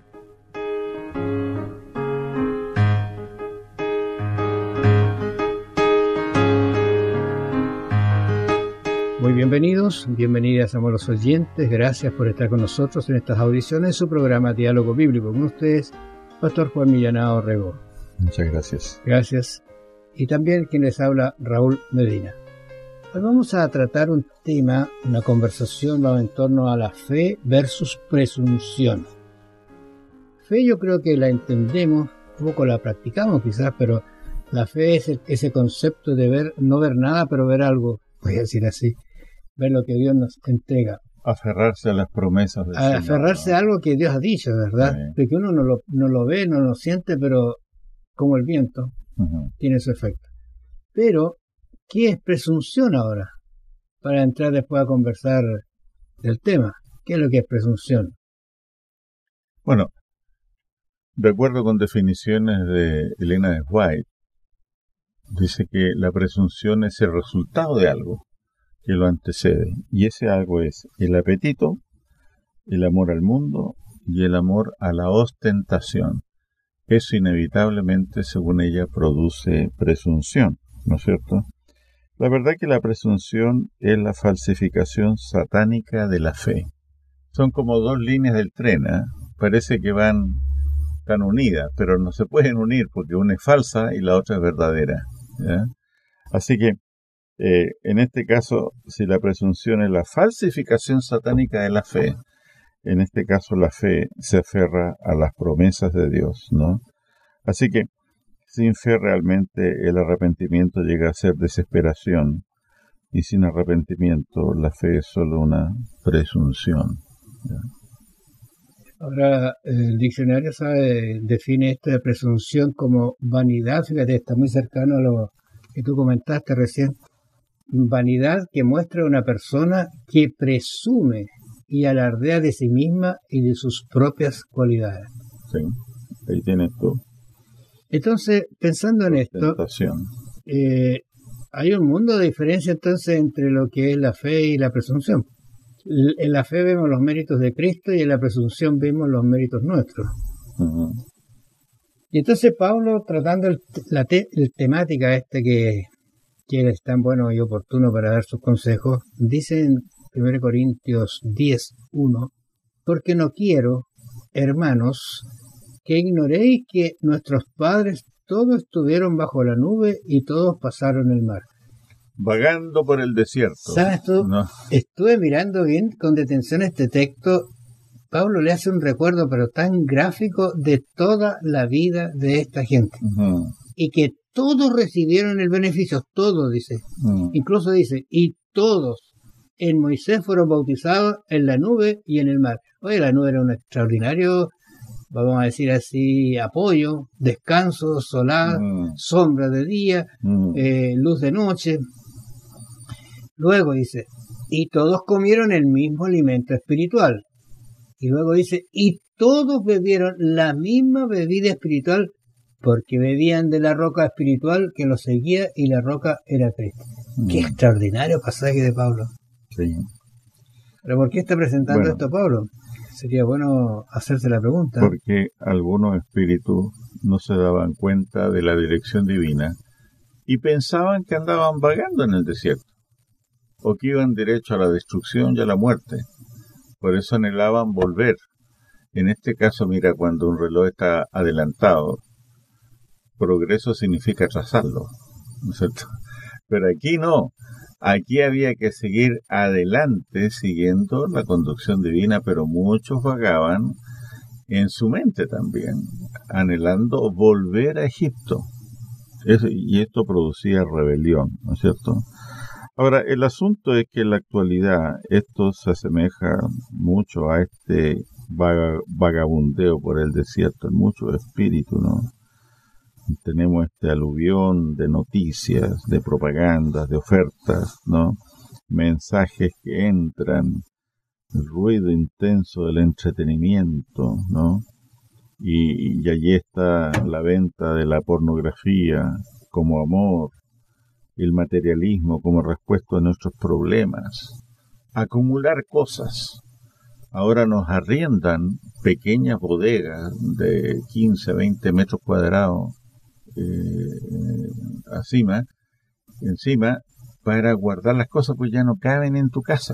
Muy bienvenidos, bienvenidas a los oyentes. Gracias por estar con nosotros en estas audiciones de su programa Diálogo Bíblico. Con ustedes, Pastor Juan Millanao Rego. Muchas gracias. Gracias. Y también quien les habla, Raúl Medina. Hoy vamos a tratar un tema, una conversación va en torno a la fe versus presunción. Fe yo creo que la entendemos, un poco la practicamos quizás, pero La fe es el, ese concepto de ver, no ver nada, pero ver algo, voy a decir así, ver lo que Dios nos entrega. Aferrarse a las promesas del Señor. Aferrarse a algo que Dios ha dicho, ¿verdad? Sí. Porque uno no lo, no lo ve, no lo siente, pero como el viento, uh-huh. tiene su efecto. Pero, ¿qué es presunción ahora? Para entrar después a conversar del tema. ¿Qué es lo que es presunción? Bueno, de acuerdo con definiciones de Elena de White, dice que la presunción es el resultado de algo que lo antecede. Y ese algo es el apetito, el amor al mundo y el amor a la ostentación. Eso inevitablemente, según ella, produce presunción, ¿no es cierto? La verdad que la presunción es la falsificación satánica de la fe. Son como dos líneas del tren, ¿eh? Parece que van tan unidas, pero no se pueden unir porque una es falsa y la otra es verdadera, ¿ya? Así que, eh, en este caso, si la presunción es la falsificación satánica de la fe, en este caso la fe se aferra a las promesas de Dios, ¿no? Así que, sin fe realmente el arrepentimiento llega a ser desesperación, y sin arrepentimiento la fe es solo una presunción, ¿ya? Ahora, el diccionario sabe, define esta presunción como vanidad, fíjate, está muy cercano a lo que tú comentaste recién. Vanidad que muestra una persona que presume y alardea de sí misma y de sus propias cualidades. Sí, ahí tienes tú. Entonces, pensando en esto, eh, hay un mundo de diferencia entonces entre lo que es la fe y la presunción. En la fe vemos los méritos de Cristo y en la presunción vemos los méritos nuestros. Uh-huh. Y entonces Pablo, tratando el, la te, el temática este que, que es tan bueno y oportuno para dar sus consejos, dice en primera Corintios diez, uno, porque no quiero, hermanos, que ignoréis que nuestros padres todos estuvieron bajo la nube y todos pasaron el mar. Vagando por el desierto. ¿Sabes tú? No. Estuve mirando bien con detención este texto. Pablo le hace un recuerdo, pero tan gráfico, de toda la vida de esta gente. Uh-huh. Y que todos recibieron el beneficio, todos, dice. Uh-huh. Incluso dice, y todos en Moisés fueron bautizados en la nube y en el mar. Oye, la nube era un extraordinario, vamos a decir así, apoyo, descanso, solaz, uh-huh. sombra de día, uh-huh. eh, luz de noche. Luego dice, y todos comieron el mismo alimento espiritual. Y luego dice, y todos bebieron la misma bebida espiritual, porque bebían de la roca espiritual que los seguía, y la roca era Cristo. Mm. Qué extraordinario pasaje de Pablo. Sí. ¿Pero por qué está presentando bueno, esto Pablo? Sería bueno hacerse la pregunta. Porque algunos espíritus no se daban cuenta de la dirección divina y pensaban que andaban vagando en el desierto, o que iban derecho a la destrucción y a la muerte. Por eso anhelaban volver. En este caso, mira, cuando un reloj está adelantado, progreso significa atrasarlo, ¿no es cierto? Pero aquí no. Aquí había que seguir adelante siguiendo la conducción divina, pero muchos vagaban en su mente también, anhelando volver a Egipto. Eso, y esto producía rebelión, ¿no es cierto? Ahora, el asunto es que en la actualidad esto se asemeja mucho a este vag- vagabundeo por el desierto, en mucho espíritu, ¿no? Tenemos este aluvión de noticias, de propagandas, de ofertas, ¿no? Mensajes que entran, el ruido intenso del entretenimiento, ¿no? Y, y allí está la venta de la pornografía como amor, el materialismo como respuesta a nuestros problemas, acumular cosas. Ahora nos arriendan pequeñas bodegas de quince, veinte metros cuadrados eh, encima, encima para guardar las cosas, pues ya no caben en tu casa.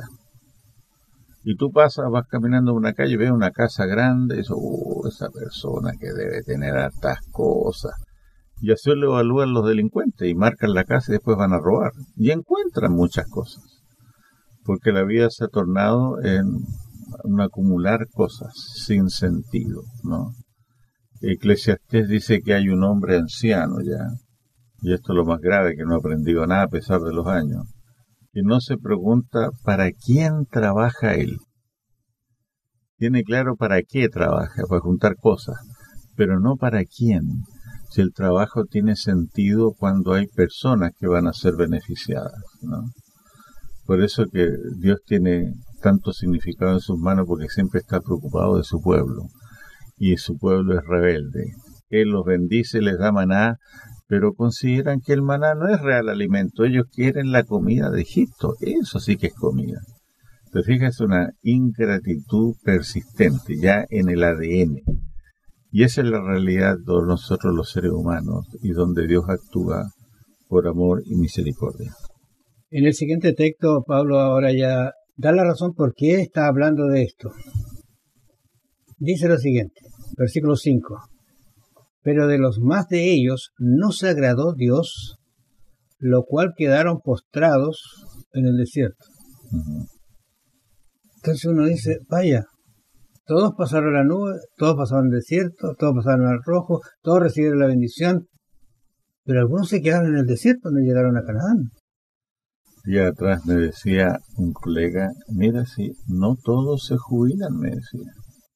Y tú pasas, vas caminando en una calle y ves una casa grande, y dices, oh, esa persona que debe tener hartas cosas. Y así lo evalúan los delincuentes y marcan la casa y después van a robar. Y encuentran muchas cosas. Porque la vida se ha tornado en un acumular cosas sin sentido, ¿no? Eclesiastés dice que hay un hombre anciano ya, y esto es lo más grave, que no ha aprendido nada a pesar de los años, que no se pregunta para quién trabaja él. Tiene claro para qué trabaja, para juntar cosas, pero no para quién. Si el trabajo tiene sentido cuando hay personas que van a ser beneficiadas, ¿no? Por eso que Dios tiene tanto significado en sus manos, porque siempre está preocupado de su pueblo, y su pueblo es rebelde. Él los bendice, les da maná, pero consideran que el maná no es real alimento. Ellos quieren la comida de Egipto, eso sí que es comida. Te fijas, es una ingratitud persistente, ya en el A D N. Y esa es la realidad de todos nosotros los seres humanos, y donde Dios actúa por amor y misericordia. En el siguiente texto, Pablo ahora ya da la razón por qué está hablando de esto. Dice lo siguiente, versículo cinco. Pero de los más de ellos no se agradó Dios, lo cual quedaron postrados en el desierto. Uh-huh. Entonces uno dice, vaya, todos pasaron la nube, todos pasaron el desierto, todos pasaron al rojo, todos recibieron la bendición, pero algunos se quedaron en el desierto, no llegaron a Canaán. Día atrás me decía un colega, mira, si no todos se jubilan, me decía.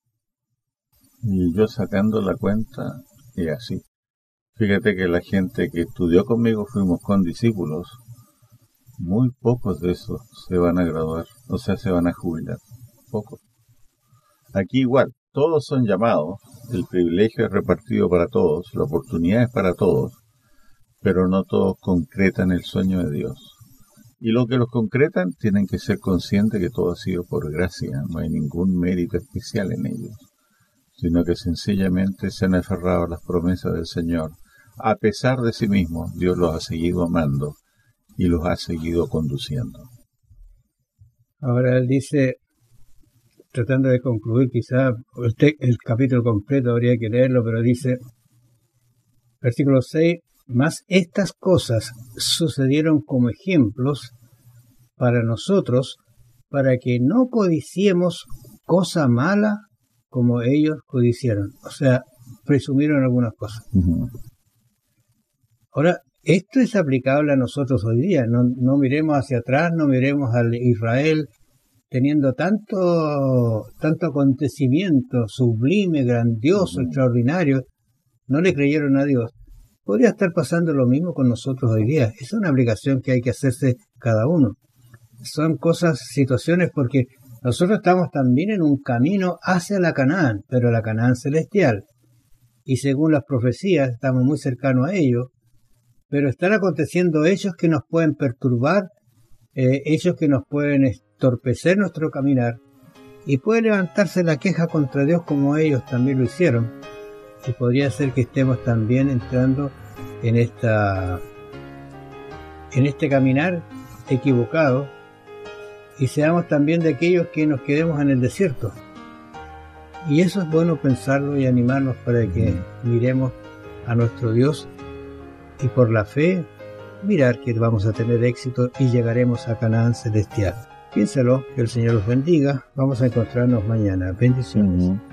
Y yo sacando la cuenta, y así. Fíjate que la gente que estudió conmigo, fuimos con discípulos, muy pocos de esos se van a graduar, o sea, se van a jubilar, pocos. Aquí igual, todos son llamados, el privilegio es repartido para todos, la oportunidad es para todos, pero no todos concretan el sueño de Dios. Y los que los concretan tienen que ser conscientes que todo ha sido por gracia, no hay ningún mérito especial en ellos, sino que sencillamente se han aferrado a las promesas del Señor. A pesar de sí mismos, Dios los ha seguido amando y los ha seguido conduciendo. Ahora él dice, tratando de concluir, quizá el, te- el capítulo completo habría que leerlo, pero dice, versículo seis, mas estas cosas sucedieron como ejemplos para nosotros, para que no codiciemos cosa mala como ellos codiciaron. O sea, presumieron algunas cosas. Uh-huh. Ahora, esto es aplicable a nosotros hoy día. No, no miremos hacia atrás, no miremos al Israel teniendo tanto, tanto acontecimiento sublime, grandioso, uh-huh. extraordinario. No le creyeron a Dios. Podría estar pasando lo mismo con nosotros hoy día. Es una obligación que hay que hacerse cada uno. Son cosas, situaciones, porque nosotros estamos también en un camino hacia la Canaán, pero la Canaán celestial. Y según las profecías, estamos muy cercanos a ello. Pero están aconteciendo hechos que nos pueden perturbar, eh, hechos que nos pueden entorpecer nuestro caminar. Y puede levantarse la queja contra Dios como ellos también lo hicieron. Y podría ser que estemos también entrando en esta en este caminar equivocado y seamos también de aquellos que nos quedemos en el desierto. Y eso es bueno pensarlo y animarnos para que miremos a nuestro Dios y por la fe mirar que vamos a tener éxito y llegaremos a Canaán celestial. Piénsalo, que el Señor los bendiga. Vamos a encontrarnos mañana. Bendiciones. Uh-huh.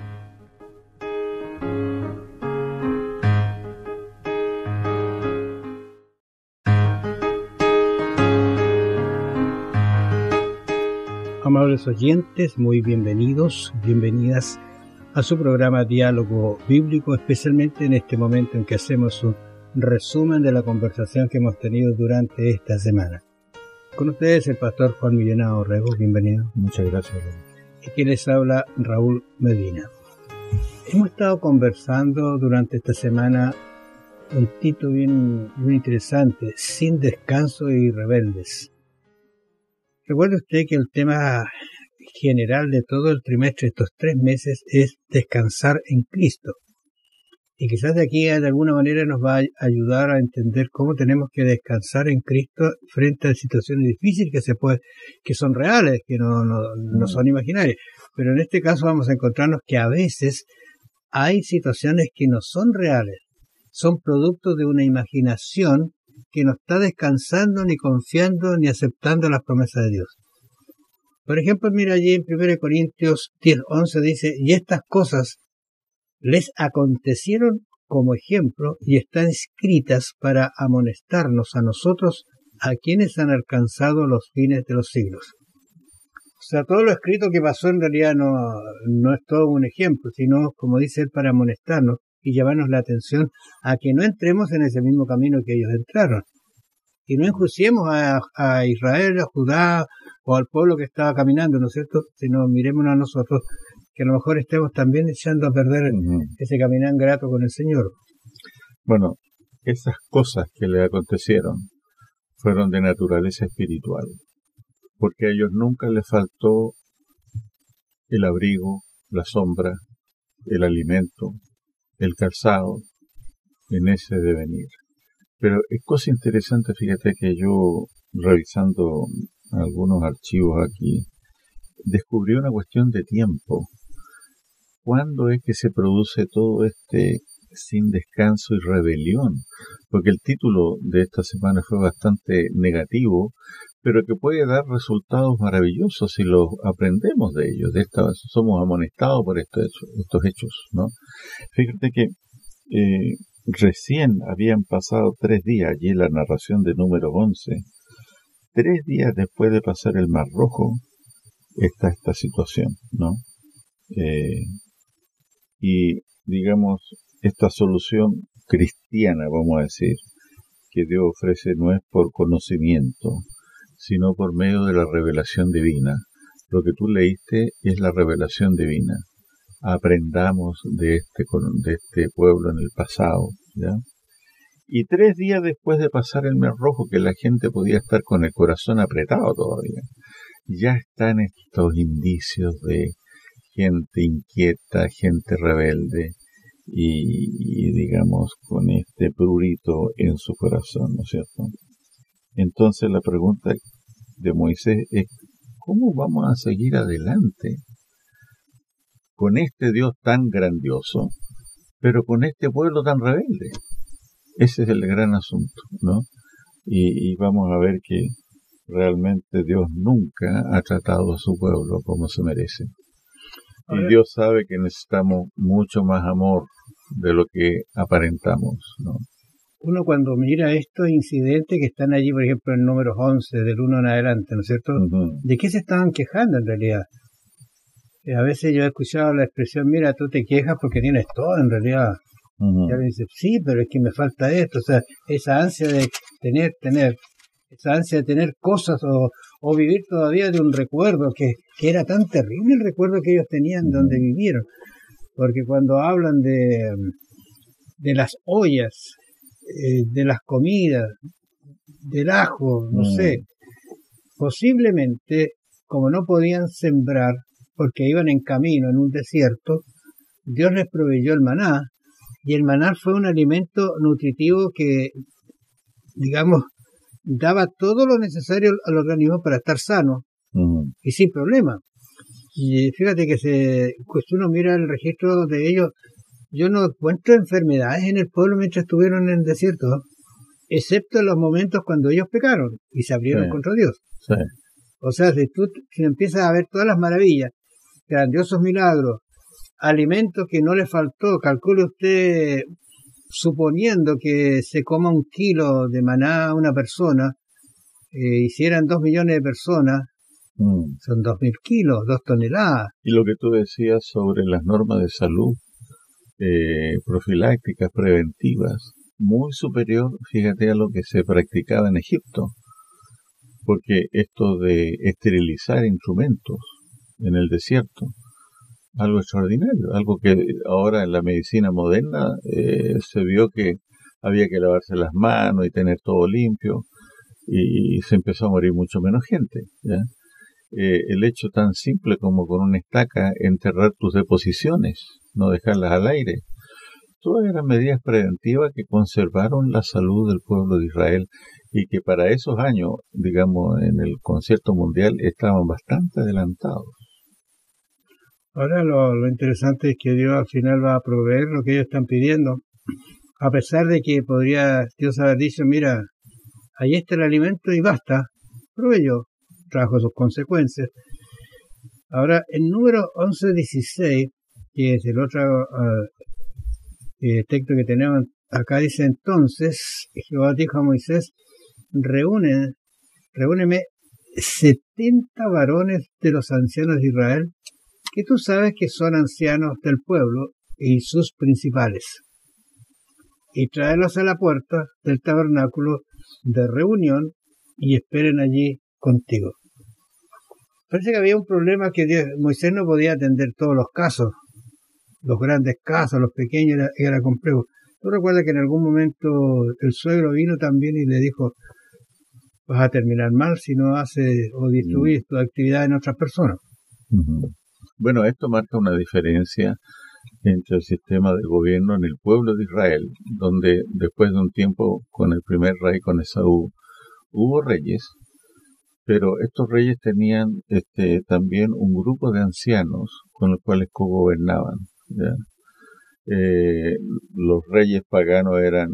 Amables oyentes, muy bienvenidos, bienvenidas a su programa Diálogo Bíblico, especialmente en este momento en que hacemos un resumen de la conversación que hemos tenido durante esta semana. Con ustedes el pastor Juan Milena Orrego, bienvenido. Muchas gracias. Y quien les habla, Raúl Medina. Hemos estado conversando durante esta semana un título bien, bien interesante, Sin descanso y rebeldes. Recuerde usted que el tema general de todo el trimestre, estos tres meses, es descansar en Cristo. Y quizás de aquí de alguna manera nos va a ayudar a entender cómo tenemos que descansar en Cristo frente a situaciones difíciles que se puede, que son reales, que no, no, no son imaginarias. Pero en este caso vamos a encontrarnos que a veces hay situaciones que no son reales, son producto de una imaginación que no está descansando, ni confiando, ni aceptando las promesas de Dios. Por ejemplo, mira allí en primera Corintios diez once dice, y estas cosas les acontecieron como ejemplo y están escritas para amonestarnos a nosotros, a quienes han alcanzado los fines de los siglos. O sea, todo lo escrito que pasó en realidad no, no es todo un ejemplo, sino, como dice él, para amonestarnos y llevarnos la atención a que no entremos en ese mismo camino que ellos entraron. Y no enjuiciemos a, a Israel, a Judá o al pueblo que estaba caminando, ¿no es cierto? Sino mirémonos a nosotros, que a lo mejor estemos también echando a perder uh-huh. ese caminar grato con el Señor. Bueno, esas cosas que le acontecieron fueron de naturaleza espiritual, porque a ellos nunca les faltó el abrigo, la sombra, el alimento, el calzado en ese devenir. Pero es cosa interesante, fíjate que yo, revisando algunos archivos aquí, descubrí una cuestión de tiempo. ¿Cuándo es que se produce todo este sin descanso y rebelión? Porque el título de esta semana fue bastante negativo, pero que puede dar resultados maravillosos si los aprendemos de ellos. De esta, somos amonestados por estos, estos hechos, ¿no? Fíjate que eh, recién habían pasado tres días, allí la narración de número once, tres días después de pasar el Mar Rojo, está esta situación, ¿no? Eh, y, digamos, esta solución cristiana, vamos a decir, que Dios ofrece no es por conocimiento, sino por medio de la revelación divina. Lo que tú leíste es la revelación divina. Aprendamos de este, de este pueblo en el pasado, ¿ya? Y tres días después de pasar el Mar Rojo, que la gente podía estar con el corazón apretado todavía, ya están estos indicios de gente inquieta, gente rebelde y, y digamos con este prurito en su corazón, ¿no es cierto? Entonces la pregunta de Moisés es, ¿cómo vamos a seguir adelante con este Dios tan grandioso, pero con este pueblo tan rebelde? Ese es el gran asunto, ¿no? Y, y vamos a ver que realmente Dios nunca ha tratado a su pueblo como se merece. Y Dios sabe que necesitamos mucho más amor de lo que aparentamos, ¿no? Uno cuando mira estos incidentes que están allí, por ejemplo, en números once, del uno en adelante, ¿no es cierto? Uh-huh. ¿De qué se estaban quejando en realidad? Eh, a veces yo he escuchado la expresión, mira, tú te quejas porque tienes todo en realidad. Uh-huh. Y alguien dice, sí, pero es que me falta esto. O sea, esa ansia de tener, tener, esa ansia de tener cosas o, o vivir todavía de un recuerdo que, que era tan terrible el recuerdo que ellos tenían uh-huh. donde vivieron. Porque cuando hablan de, de las ollas, eh, de las comidas, del ajo, no uh-huh. sé, posiblemente, como no podían sembrar porque iban en camino en un desierto, Dios les proveyó el maná, y el maná fue un alimento nutritivo que, digamos, daba todo lo necesario al organismo para estar sano uh-huh. y sin problema. Y fíjate que se, pues uno mira el registro de ellos, yo no encuentro enfermedades en el pueblo mientras estuvieron en el desierto, ¿no? Excepto en los momentos cuando ellos pecaron y se abrieron sí. contra Dios. Sí. O sea, si tú si empiezas a ver todas las maravillas, grandiosos milagros, alimentos que no le faltó, calcule usted, suponiendo que se coma un kilo de maná a una persona, eh, hicieran dos millones de personas, mm. son dos mil kilos, dos toneladas. Y lo que tú decías sobre las normas de salud eh, profilácticas, preventivas, muy superior, fíjate, a lo que se practicaba en Egipto, porque esto de esterilizar instrumentos en el desierto, algo extraordinario, algo que ahora en la medicina moderna eh, se vio que había que lavarse las manos y tener todo limpio, y, y se empezó a morir mucho menos gente, ¿ya? Eh, el hecho tan simple como con una estaca enterrar tus deposiciones, no dejarlas al aire, todas eran medidas preventivas que conservaron la salud del pueblo de Israel y que para esos años, digamos, en el concierto mundial estaban bastante adelantados. Ahora lo, lo interesante es que Dios al final va a proveer lo que ellos están pidiendo, a pesar de que podría Dios haber dicho, mira, ahí está el alimento y basta, proveyó, trajo sus consecuencias. Ahora, en número once dieciséis, que es el otro uh, el texto que tenemos acá dice: entonces Jehová dijo a Moisés, reúne, reúneme setenta varones de los ancianos de Israel, que tú sabes que son ancianos del pueblo y sus principales, y tráelos a la puerta del tabernáculo de reunión y esperen allí contigo. Parece que había un problema que Dios, Moisés no podía atender todos los casos, los grandes casos, los pequeños era, era complejo. ¿Tú recuerdas que en algún momento el suegro vino también y le dijo, vas a terminar mal si no haces o distribuyes tu actividad en otras personas? Uh-huh. Bueno, esto marca una diferencia entre el sistema de gobierno en el pueblo de Israel, donde después de un tiempo con el primer rey, con Esaú, hubo reyes, pero estos reyes tenían este, también un grupo de ancianos con los cuales cogobernaban, ¿ya? Eh, los reyes paganos eran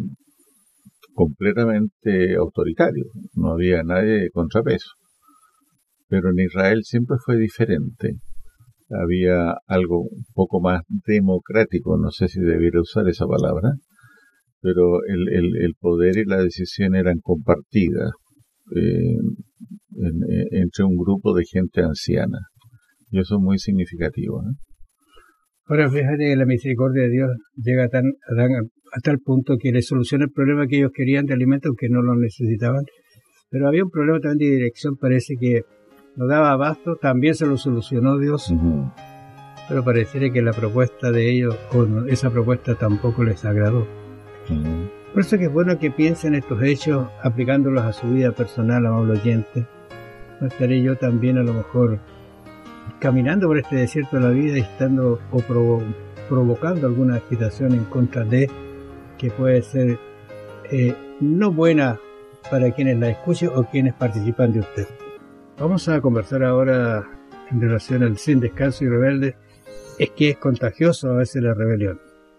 completamente autoritarios, no había nadie de contrapeso, pero en Israel siempre fue diferente. Había algo un poco más democrático, no sé si debiera usar esa palabra, pero el, el, el poder y la decisión eran compartidas eh, en, en, entre un grupo de gente anciana, y eso es muy significativo, ¿eh? Ahora fíjate que la misericordia de Dios llega tan, tan, a tal punto que les soluciona el problema que ellos querían de alimentos, que no lo necesitaban, pero había un problema también de dirección, parece que no daba abasto, también se lo solucionó Dios, uh-huh. Pero pareciera que la propuesta de ellos, o esa propuesta tampoco les agradó. Uh-huh. Por eso que es bueno que piensen estos hechos, aplicándolos a su vida personal, amable oyente. No estaré yo también a lo mejor caminando por este desierto de la vida y estando o provo- provocando alguna agitación en contra de, que puede ser eh, no buena para quienes la escuchen o quienes participan de usted. Vamos a conversar ahora en relación al sin descanso y rebelde. Es que es contagioso a veces la rebelión.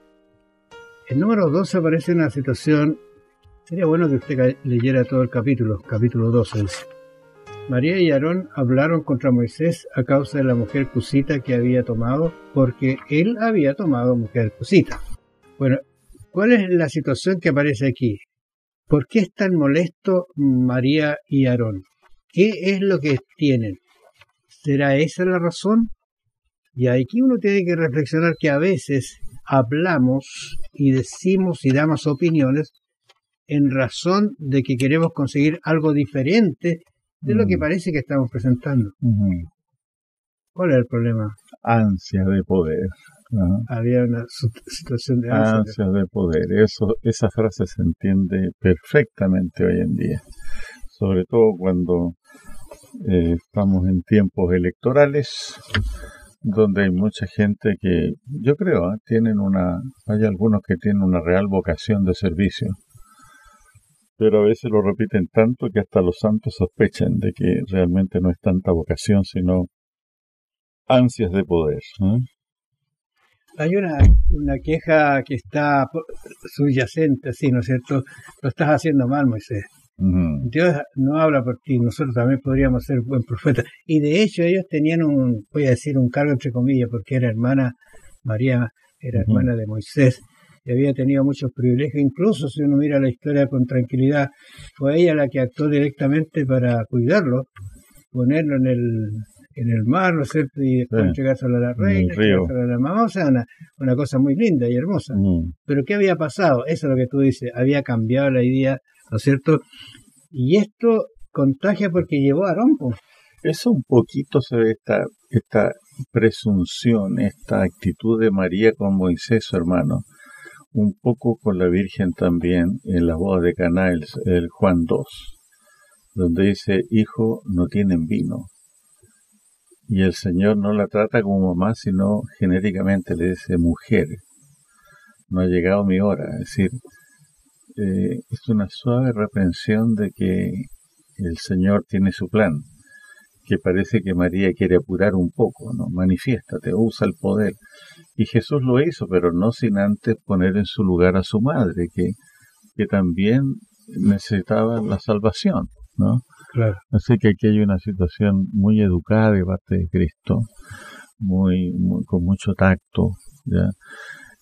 En número doce aparece una situación, sería bueno que usted leyera todo el capítulo, capítulo doce dice: María y Aarón hablaron contra Moisés a causa de la mujer cusita que había tomado, porque él había tomado mujer cusita. Bueno, ¿cuál es la situación que aparece aquí? ¿Por qué es tan molesto María y Aarón? ¿Qué es lo que tienen? ¿Será esa la razón? Y aquí uno tiene que reflexionar que a veces hablamos y decimos y damos opiniones en razón de que queremos conseguir algo diferente de lo que parece que estamos presentando. Uh-huh. ¿Cuál es el problema? Ansia de poder. ¿No? Había una situación de ansia. Ansia de poder. Eso, esa frase se entiende perfectamente hoy en día. Sobre todo cuando eh, estamos en tiempos electorales, donde hay mucha gente que, yo creo, ¿eh? tienen una, hay algunos que tienen una real vocación de servicio, pero a veces lo repiten tanto que hasta los santos sospechan de que realmente no es tanta vocación, sino ansias de poder, ¿eh? Hay una, una queja que está subyacente, sí, ¿no es cierto? Lo estás haciendo mal, Moisés. Uh-huh. Dios no habla por ti, nosotros también podríamos ser buen profeta. Y de hecho ellos tenían un, voy a decir un cargo entre comillas, porque era hermana, María era uh-huh. hermana de Moisés, y había tenido muchos privilegios. Incluso si uno mira la historia con tranquilidad, fue ella la que actuó directamente para cuidarlo, ponerlo en el en el mar, ¿no es cierto? Y después sí. entregárselo a la reina, entregárselo a la mamá, o sea, una, una cosa muy linda y hermosa. Uh-huh. Pero ¿qué había pasado? Eso es lo que tú dices, había cambiado la idea, ¿no es cierto? Y esto contagia porque llevó a Aarón. Eso un poquito se ve esta, esta presunción, esta actitud de María con Moisés, su hermano, un poco con la Virgen también en la boda de Caná, el, el Juan dos, donde dice, hijo, no tienen vino. Y el Señor no la trata como mamá, sino genéricamente le dice, mujer, no ha llegado mi hora. Es decir, Eh, es una suave reprensión de que el Señor tiene su plan, que parece que María quiere apurar un poco, ¿no? Manifiéstate, usa el poder. Y Jesús lo hizo, pero no sin antes poner en su lugar a su madre, que, que también necesitaba la salvación, ¿no? Claro. Así que aquí hay una situación muy educada de parte de Cristo, muy, muy con mucho tacto, ¿ya?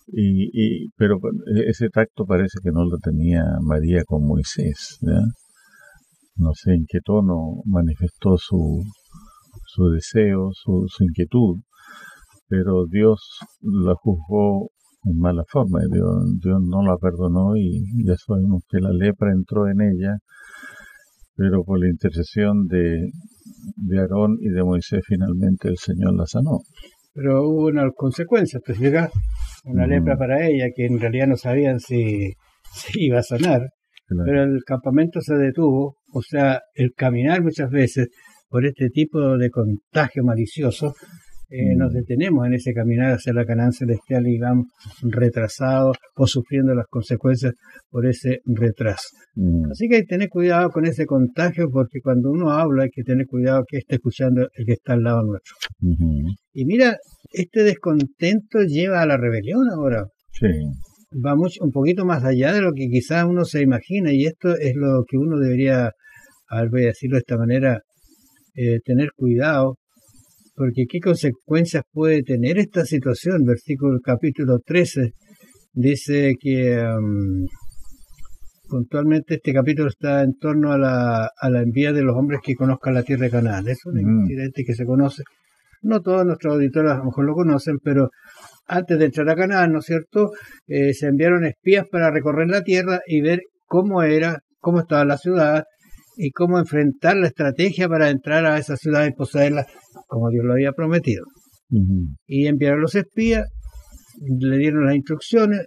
Y, y, pero ese tacto parece que no lo tenía María con Moisés, ¿ya? No sé en qué tono manifestó su, su deseo, su, su inquietud, pero Dios la juzgó en mala forma, y Dios, Dios no la perdonó, y ya sabemos que la lepra entró en ella, pero por la intercesión de, de Aarón y de Moisés finalmente el Señor la sanó. Pero hubo unas consecuencias, pues llega una mm. lepra para ella, que en realidad no sabían si, si iba a sanar, claro. Pero el campamento se detuvo, o sea, el caminar muchas veces por este tipo de contagio malicioso, eh, mm. nos detenemos en ese caminar hacia la Canaán celestial y vamos retrasados o sufriendo las consecuencias por ese retraso. Mm. Así que hay que tener cuidado con ese contagio, porque cuando uno habla hay que tener cuidado que esté escuchando el que está al lado nuestro. Mm-hmm. Y mira, este descontento lleva a la rebelión ahora. Sí. Va mucho, un poquito más allá de lo que quizás uno se imagina, y esto es lo que uno debería, a ver, voy a decirlo de esta manera, eh, tener cuidado, porque qué consecuencias puede tener esta situación. Versículo capítulo trece dice que um, puntualmente este capítulo está en torno a la, a la envía de los hombres que conozcan la tierra de Canaán. Es un mm. incidente que se conoce. No todos nuestros auditores a lo mejor lo conocen, pero antes de entrar a Canaán, ¿no es cierto?, eh, se enviaron espías para recorrer la tierra y ver cómo era, cómo estaba la ciudad y cómo enfrentar la estrategia para entrar a esa ciudad y poseerla como Dios lo había prometido. Uh-huh. Y enviaron los espías, le dieron las instrucciones,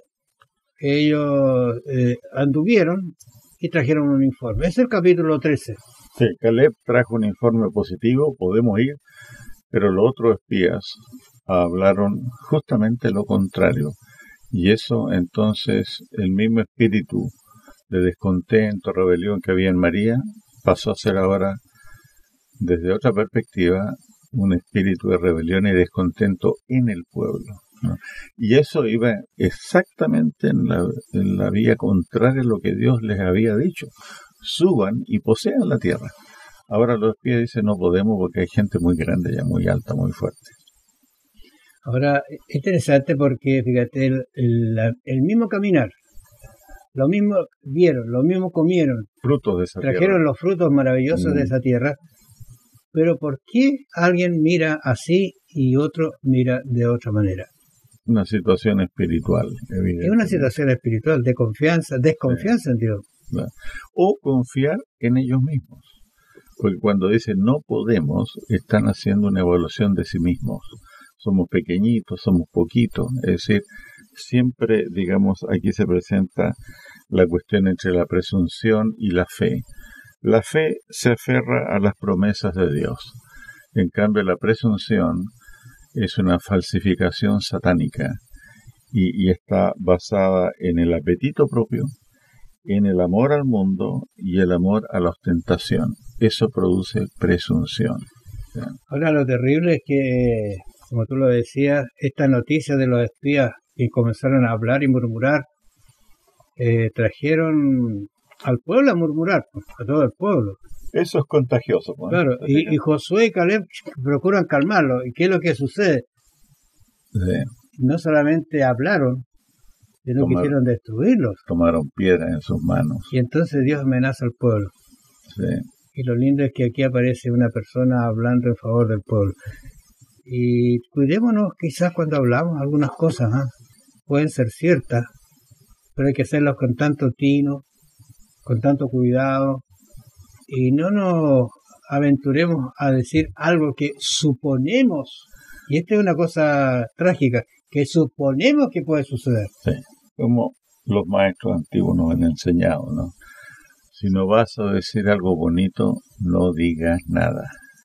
ellos eh, anduvieron y trajeron un informe. Es el capítulo trece. Sí, Caleb trajo un informe positivo, podemos ir, pero los otros espías hablaron justamente lo contrario, y eso entonces el mismo espíritu de descontento, rebelión que había en María pasó a ser ahora, desde otra perspectiva, un espíritu de rebelión y descontento en el pueblo, ¿no? Y eso iba exactamente en la, en la vía contraria a lo que Dios les había dicho: suban y posean la tierra. Ahora los espías dicen no podemos porque hay gente muy grande ya, muy alta, muy fuerte. Ahora, es interesante porque, fíjate, el, el, el mismo caminar, lo mismo vieron, lo mismo comieron, frutos de esa trajeron tierra. Los frutos maravillosos mm. de esa tierra, pero ¿por qué alguien mira así y otro mira de otra manera? Una situación espiritual, evidentemente. Es una situación espiritual, de confianza, desconfianza sí. en Dios. Claro. O confiar en ellos mismos, porque cuando dicen no podemos, están haciendo una evaluación de sí mismos. Somos pequeñitos, somos poquitos, es decir, siempre, digamos, aquí se presenta la cuestión entre la presunción y la fe. La fe se aferra a las promesas de Dios, en cambio la presunción es una falsificación satánica y, y está basada en el apetito propio, en el amor al mundo y el amor a la ostentación. Eso produce presunción. ¿Sí? Ahora lo terrible es que, como tú lo decías, esta noticia de los espías que comenzaron a hablar y murmurar, eh, trajeron al pueblo a murmurar, a todo el pueblo. Eso es contagioso. ¿No? Claro, y, y Josué y Caleb procuran calmarlo. ¿Y qué es lo que sucede? Sí. No solamente hablaron, sino que quisieron destruirlos. Tomaron piedras en sus manos. Y entonces Dios amenaza al pueblo. Sí. Y lo lindo es que aquí aparece una persona hablando en favor del pueblo. Y cuidémonos quizás cuando hablamos algunas cosas, ¿eh? Pueden ser ciertas, pero hay que hacerlas con tanto tino, con tanto cuidado, y no nos aventuremos a decir algo que suponemos, y esta es una cosa trágica, que suponemos que puede suceder. Sí, como los maestros antiguos nos han enseñado, ¿no? Si no vas a decir algo bonito, no digas nada.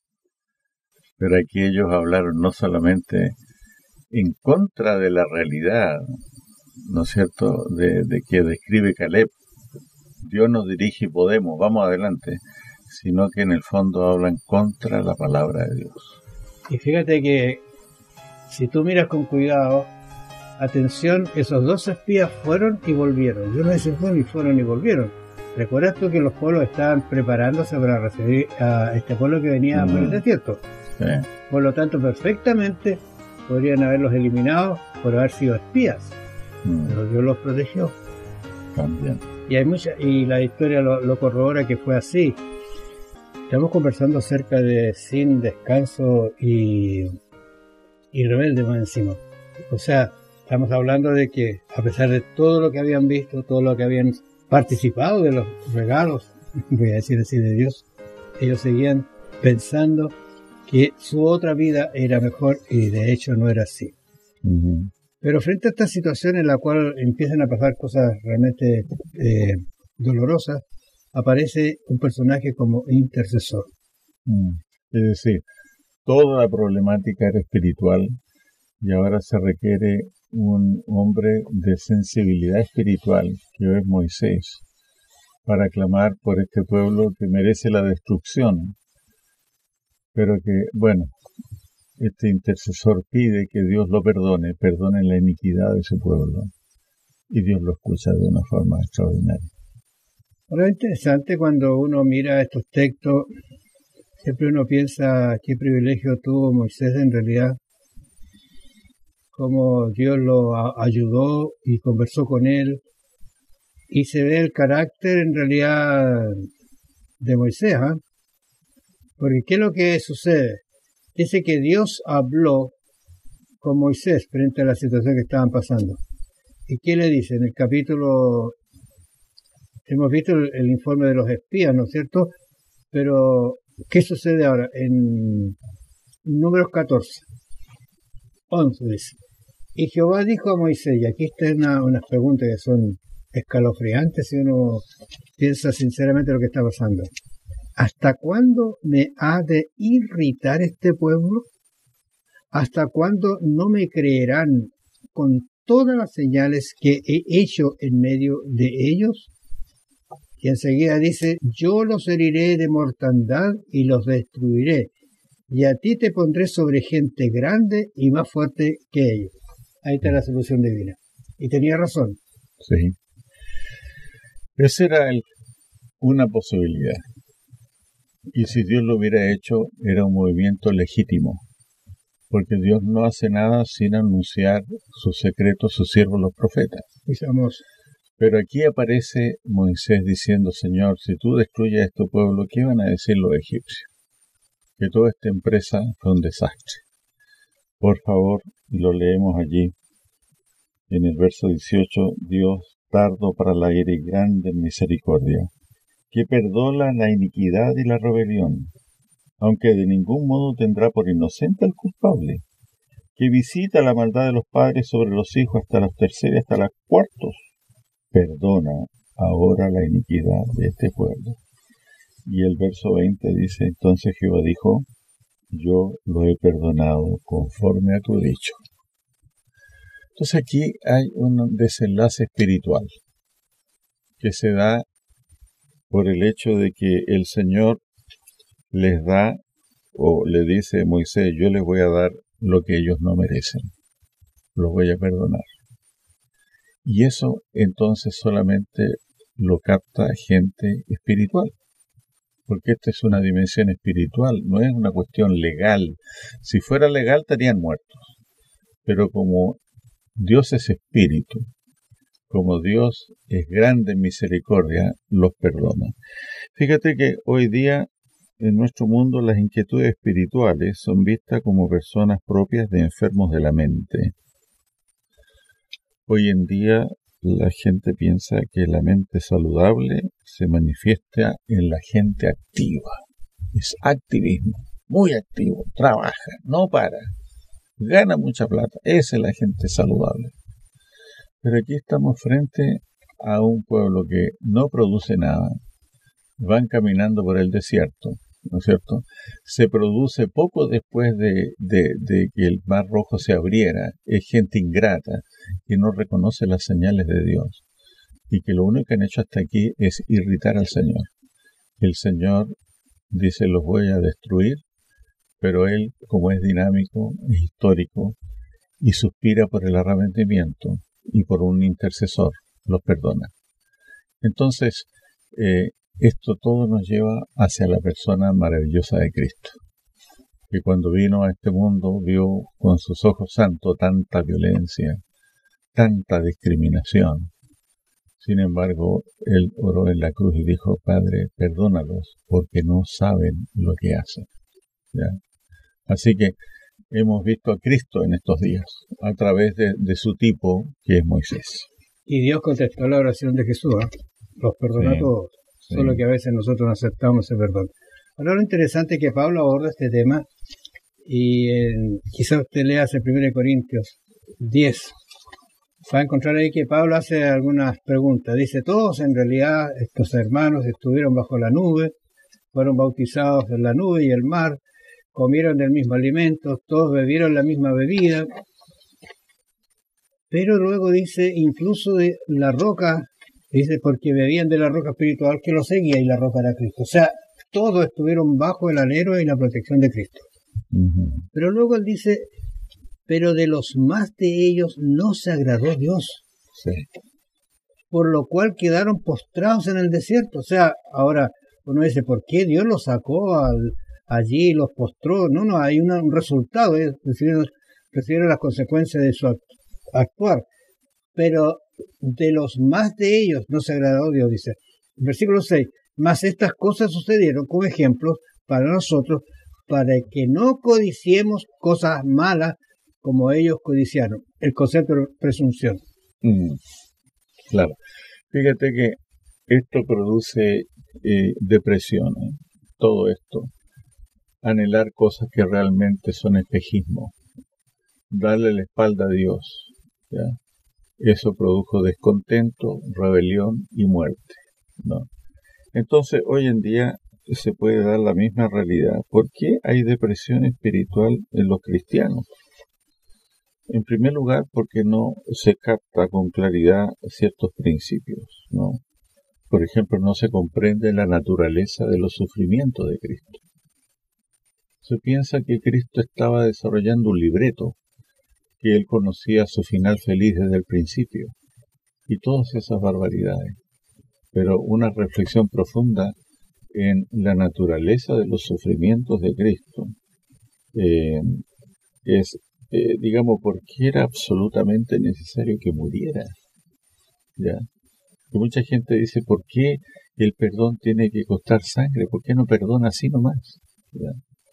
Pero aquí ellos hablaron no solamente en contra de la realidad, ¿no es cierto?, de, de que describe Caleb, Dios nos dirige y podemos, vamos adelante, sino que en el fondo hablan contra la palabra de Dios. Y fíjate que si tú miras con cuidado, atención, esos dos espías fueron y volvieron. Yo no sé si ni fueron y volvieron. ¿Recuerdas tú que los pueblos estaban preparándose para recibir a este pueblo que venía mm. por el desierto? Sí. Por lo tanto, perfectamente podrían haberlos eliminado por haber sido espías. Mm. Pero Dios los protegió. También. Y hay mucha, y la historia lo, lo corrobora que fue así. Estamos conversando acerca de Sin Descanso y, y Rebelde más encima. O sea, estamos hablando de que a pesar de todo lo que habían visto, todo lo que habían participado de los regalos, voy a decir así, de Dios, ellos seguían pensando que su otra vida era mejor y de hecho no era así. Uh-huh. Pero frente a esta situación en la cual empiezan a pasar cosas realmente eh, dolorosas, aparece un personaje como intercesor. Mm. Es decir, toda la problemática era espiritual y ahora se requiere un hombre de sensibilidad espiritual, que es Moisés, para clamar por este pueblo que merece la destrucción, pero que, bueno, este intercesor pide que Dios lo perdone, perdone la iniquidad de su pueblo, y Dios lo escucha de una forma extraordinaria. Ahora es interesante cuando uno mira estos textos, siempre uno piensa qué privilegio tuvo Moisés en realidad, cómo Dios lo a- ayudó y conversó con él, y se ve el carácter en realidad de Moisés, ¿eh? Porque ¿qué es lo que sucede? Dice que Dios habló con Moisés frente a la situación que estaban pasando. ¿Y qué le dice? En el capítulo, hemos visto el, el informe de los espías, ¿no es cierto? Pero, ¿qué sucede ahora? En Números catorce, once dice: y Jehová dijo a Moisés, y aquí están una, unas preguntas que son escalofriantes si uno piensa sinceramente lo que está pasando. ¿Hasta cuándo me ha de irritar este pueblo? ¿Hasta cuándo no me creerán con todas las señales que he hecho en medio de ellos? Y enseguida dice: yo los heriré de mortandad y los destruiré, y a ti te pondré sobre gente grande y más fuerte que ellos. Ahí está la solución divina. Y tenía razón. Sí. Esa era el, una posibilidad. Y si Dios lo hubiera hecho, era un movimiento legítimo. Porque Dios no hace nada sin anunciar sus secretos a sus siervos los profetas. Y somos... Pero aquí aparece Moisés diciendo: Señor, si tú destruyes a este pueblo, ¿qué van a decir los egipcios? Que toda esta empresa fue un desastre. Por favor, y lo leemos allí, en el verso dieciocho, Dios tardo para la ira y grande en misericordia, que perdona la iniquidad y la rebelión, aunque de ningún modo tendrá por inocente al culpable, que visita la maldad de los padres sobre los hijos hasta los terceros y hasta los cuartos, perdona ahora la iniquidad de este pueblo. Y el verso veinte dice: entonces Jehová dijo: yo lo he perdonado conforme a tu dicho. Entonces aquí hay un desenlace espiritual que se da por el hecho de que el Señor les da, o le dice a Moisés: yo les voy a dar lo que ellos no merecen, los voy a perdonar. Y eso entonces solamente lo capta gente espiritual, porque esta es una dimensión espiritual, no es una cuestión legal. Si fuera legal estarían muertos, pero como Dios es espíritu, como Dios es grande en misericordia, los perdona. Fíjate que hoy día en nuestro mundo las inquietudes espirituales son vistas como personas propias de enfermos de la mente. Hoy en día la gente piensa que la mente saludable se manifiesta en la gente activa. Es activismo, muy activo, trabaja, no para, gana mucha plata. Esa es la gente saludable. Pero aquí estamos frente a un pueblo que no produce nada. Van caminando por el desierto, ¿no es cierto? Se produce poco después de, de, de que el mar rojo se abriera. Es gente ingrata que no reconoce las señales de Dios y que lo único que han hecho hasta aquí es irritar al Señor. El Señor dice: los voy a destruir, pero Él, como es dinámico, es histórico y suspira por el arrepentimiento y por un intercesor, los perdona. Entonces, eh, esto todo nos lleva hacia la persona maravillosa de Cristo, que cuando vino a este mundo vio con sus ojos santos tanta violencia, tanta discriminación. Sin embargo, él oró en la cruz y dijo, Padre, perdónalos, porque no saben lo que hacen. ¿Ya? Así que hemos visto a Cristo en estos días, a través de, de su tipo, que es Moisés. Y Dios contestó la oración de Jesús, ¿eh? Los perdonó Sí, a todos, sí. solo que a veces nosotros no aceptamos ese perdón. Ahora lo interesante es que Pablo aborda este tema, y eh, quizás usted lea en primera Corintios diez, va a encontrar ahí que Pablo hace algunas preguntas. Dice, todos en realidad, estos hermanos estuvieron bajo la nube, fueron bautizados en la nube y el mar, comieron del mismo alimento, todos bebieron la misma bebida, pero luego dice, incluso de la roca, dice, porque bebían de la roca espiritual que los seguía y la roca era Cristo. O sea, todos estuvieron bajo el alero y la protección de Cristo. Uh-huh. Pero luego él dice, pero de los más de ellos no se agradó Dios, Sí. por lo cual quedaron postrados en el desierto. O sea, ahora uno dice, ¿por qué Dios los sacó al, allí y los postró? No, no, hay una, un resultado, es recibieron, recibieron las consecuencias de su actuar. Pero de los más de ellos no se agradó Dios, dice. Versículo seis, mas estas cosas sucedieron como ejemplos para nosotros, para que no codiciemos cosas malas como ellos codiciaron. El concepto de presunción. Mm, claro. Fíjate que esto produce eh, depresión, ¿eh? Todo esto. Anhelar cosas que realmente son espejismo. Darle la espalda a Dios. ¿Ya? Eso produjo descontento, rebelión y muerte, ¿no? Entonces, hoy en día se puede dar la misma realidad. ¿Por qué hay depresión espiritual en los cristianos? En primer lugar, porque no se capta con claridad ciertos principios, ¿no? Por ejemplo, no se comprende la naturaleza de los sufrimientos de Cristo. Se piensa que Cristo estaba desarrollando un libreto, que él conocía su final feliz desde el principio, y todas esas barbaridades. Pero una reflexión profunda en la naturaleza de los sufrimientos de Cristo eh, es, eh, digamos, por qué era absolutamente necesario que muriera. ¿Ya? Y mucha gente dice, ¿por qué el perdón tiene que costar sangre? ¿Por qué no perdona así nomás? ¿Ya?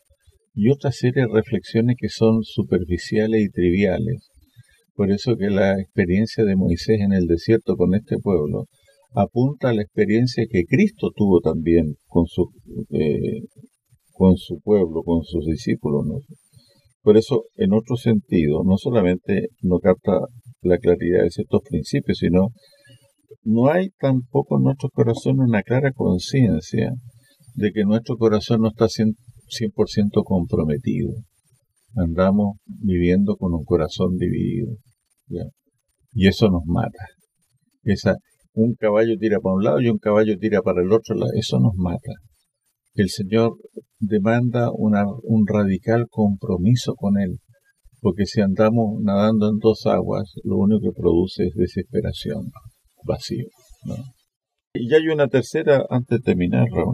Y otra serie de reflexiones que son superficiales y triviales. Por eso que la experiencia de Moisés en el desierto con este pueblo apunta a la experiencia que Cristo tuvo también con su, eh, con su pueblo, con sus discípulos, ¿no? Por eso, en otro sentido, no solamente no capta la claridad de ciertos principios, sino no hay tampoco en nuestro corazón una clara conciencia de que nuestro corazón no está cien por ciento comprometido. Andamos viviendo con un corazón dividido, ¿ya? Y eso nos mata. Esa, un caballo tira para un lado y un caballo tira para el otro lado. Eso nos mata. El Señor demanda una, un radical compromiso con Él, porque si andamos nadando en dos aguas, lo único que produce es desesperación, vacío, ¿no? Y hay una tercera, antes de terminar, Raúl,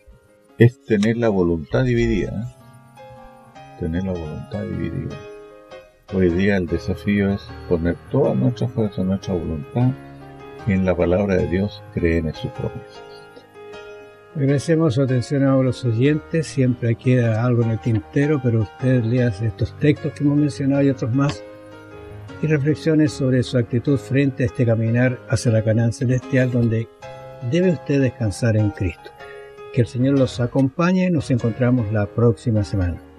es tener la voluntad dividida. Tener la voluntad dividida. Hoy día el desafío es poner toda nuestra fuerza, nuestra voluntad en la palabra de Dios, creer en sus promesas. Agradecemos su atención a los oyentes. Siempre queda algo en el tintero, pero usted lea estos textos que hemos mencionado y otros más y reflexiones sobre su actitud frente a este caminar hacia la Canaán celestial, donde debe usted descansar en Cristo. Que el Señor los acompañe y nos encontramos la próxima semana.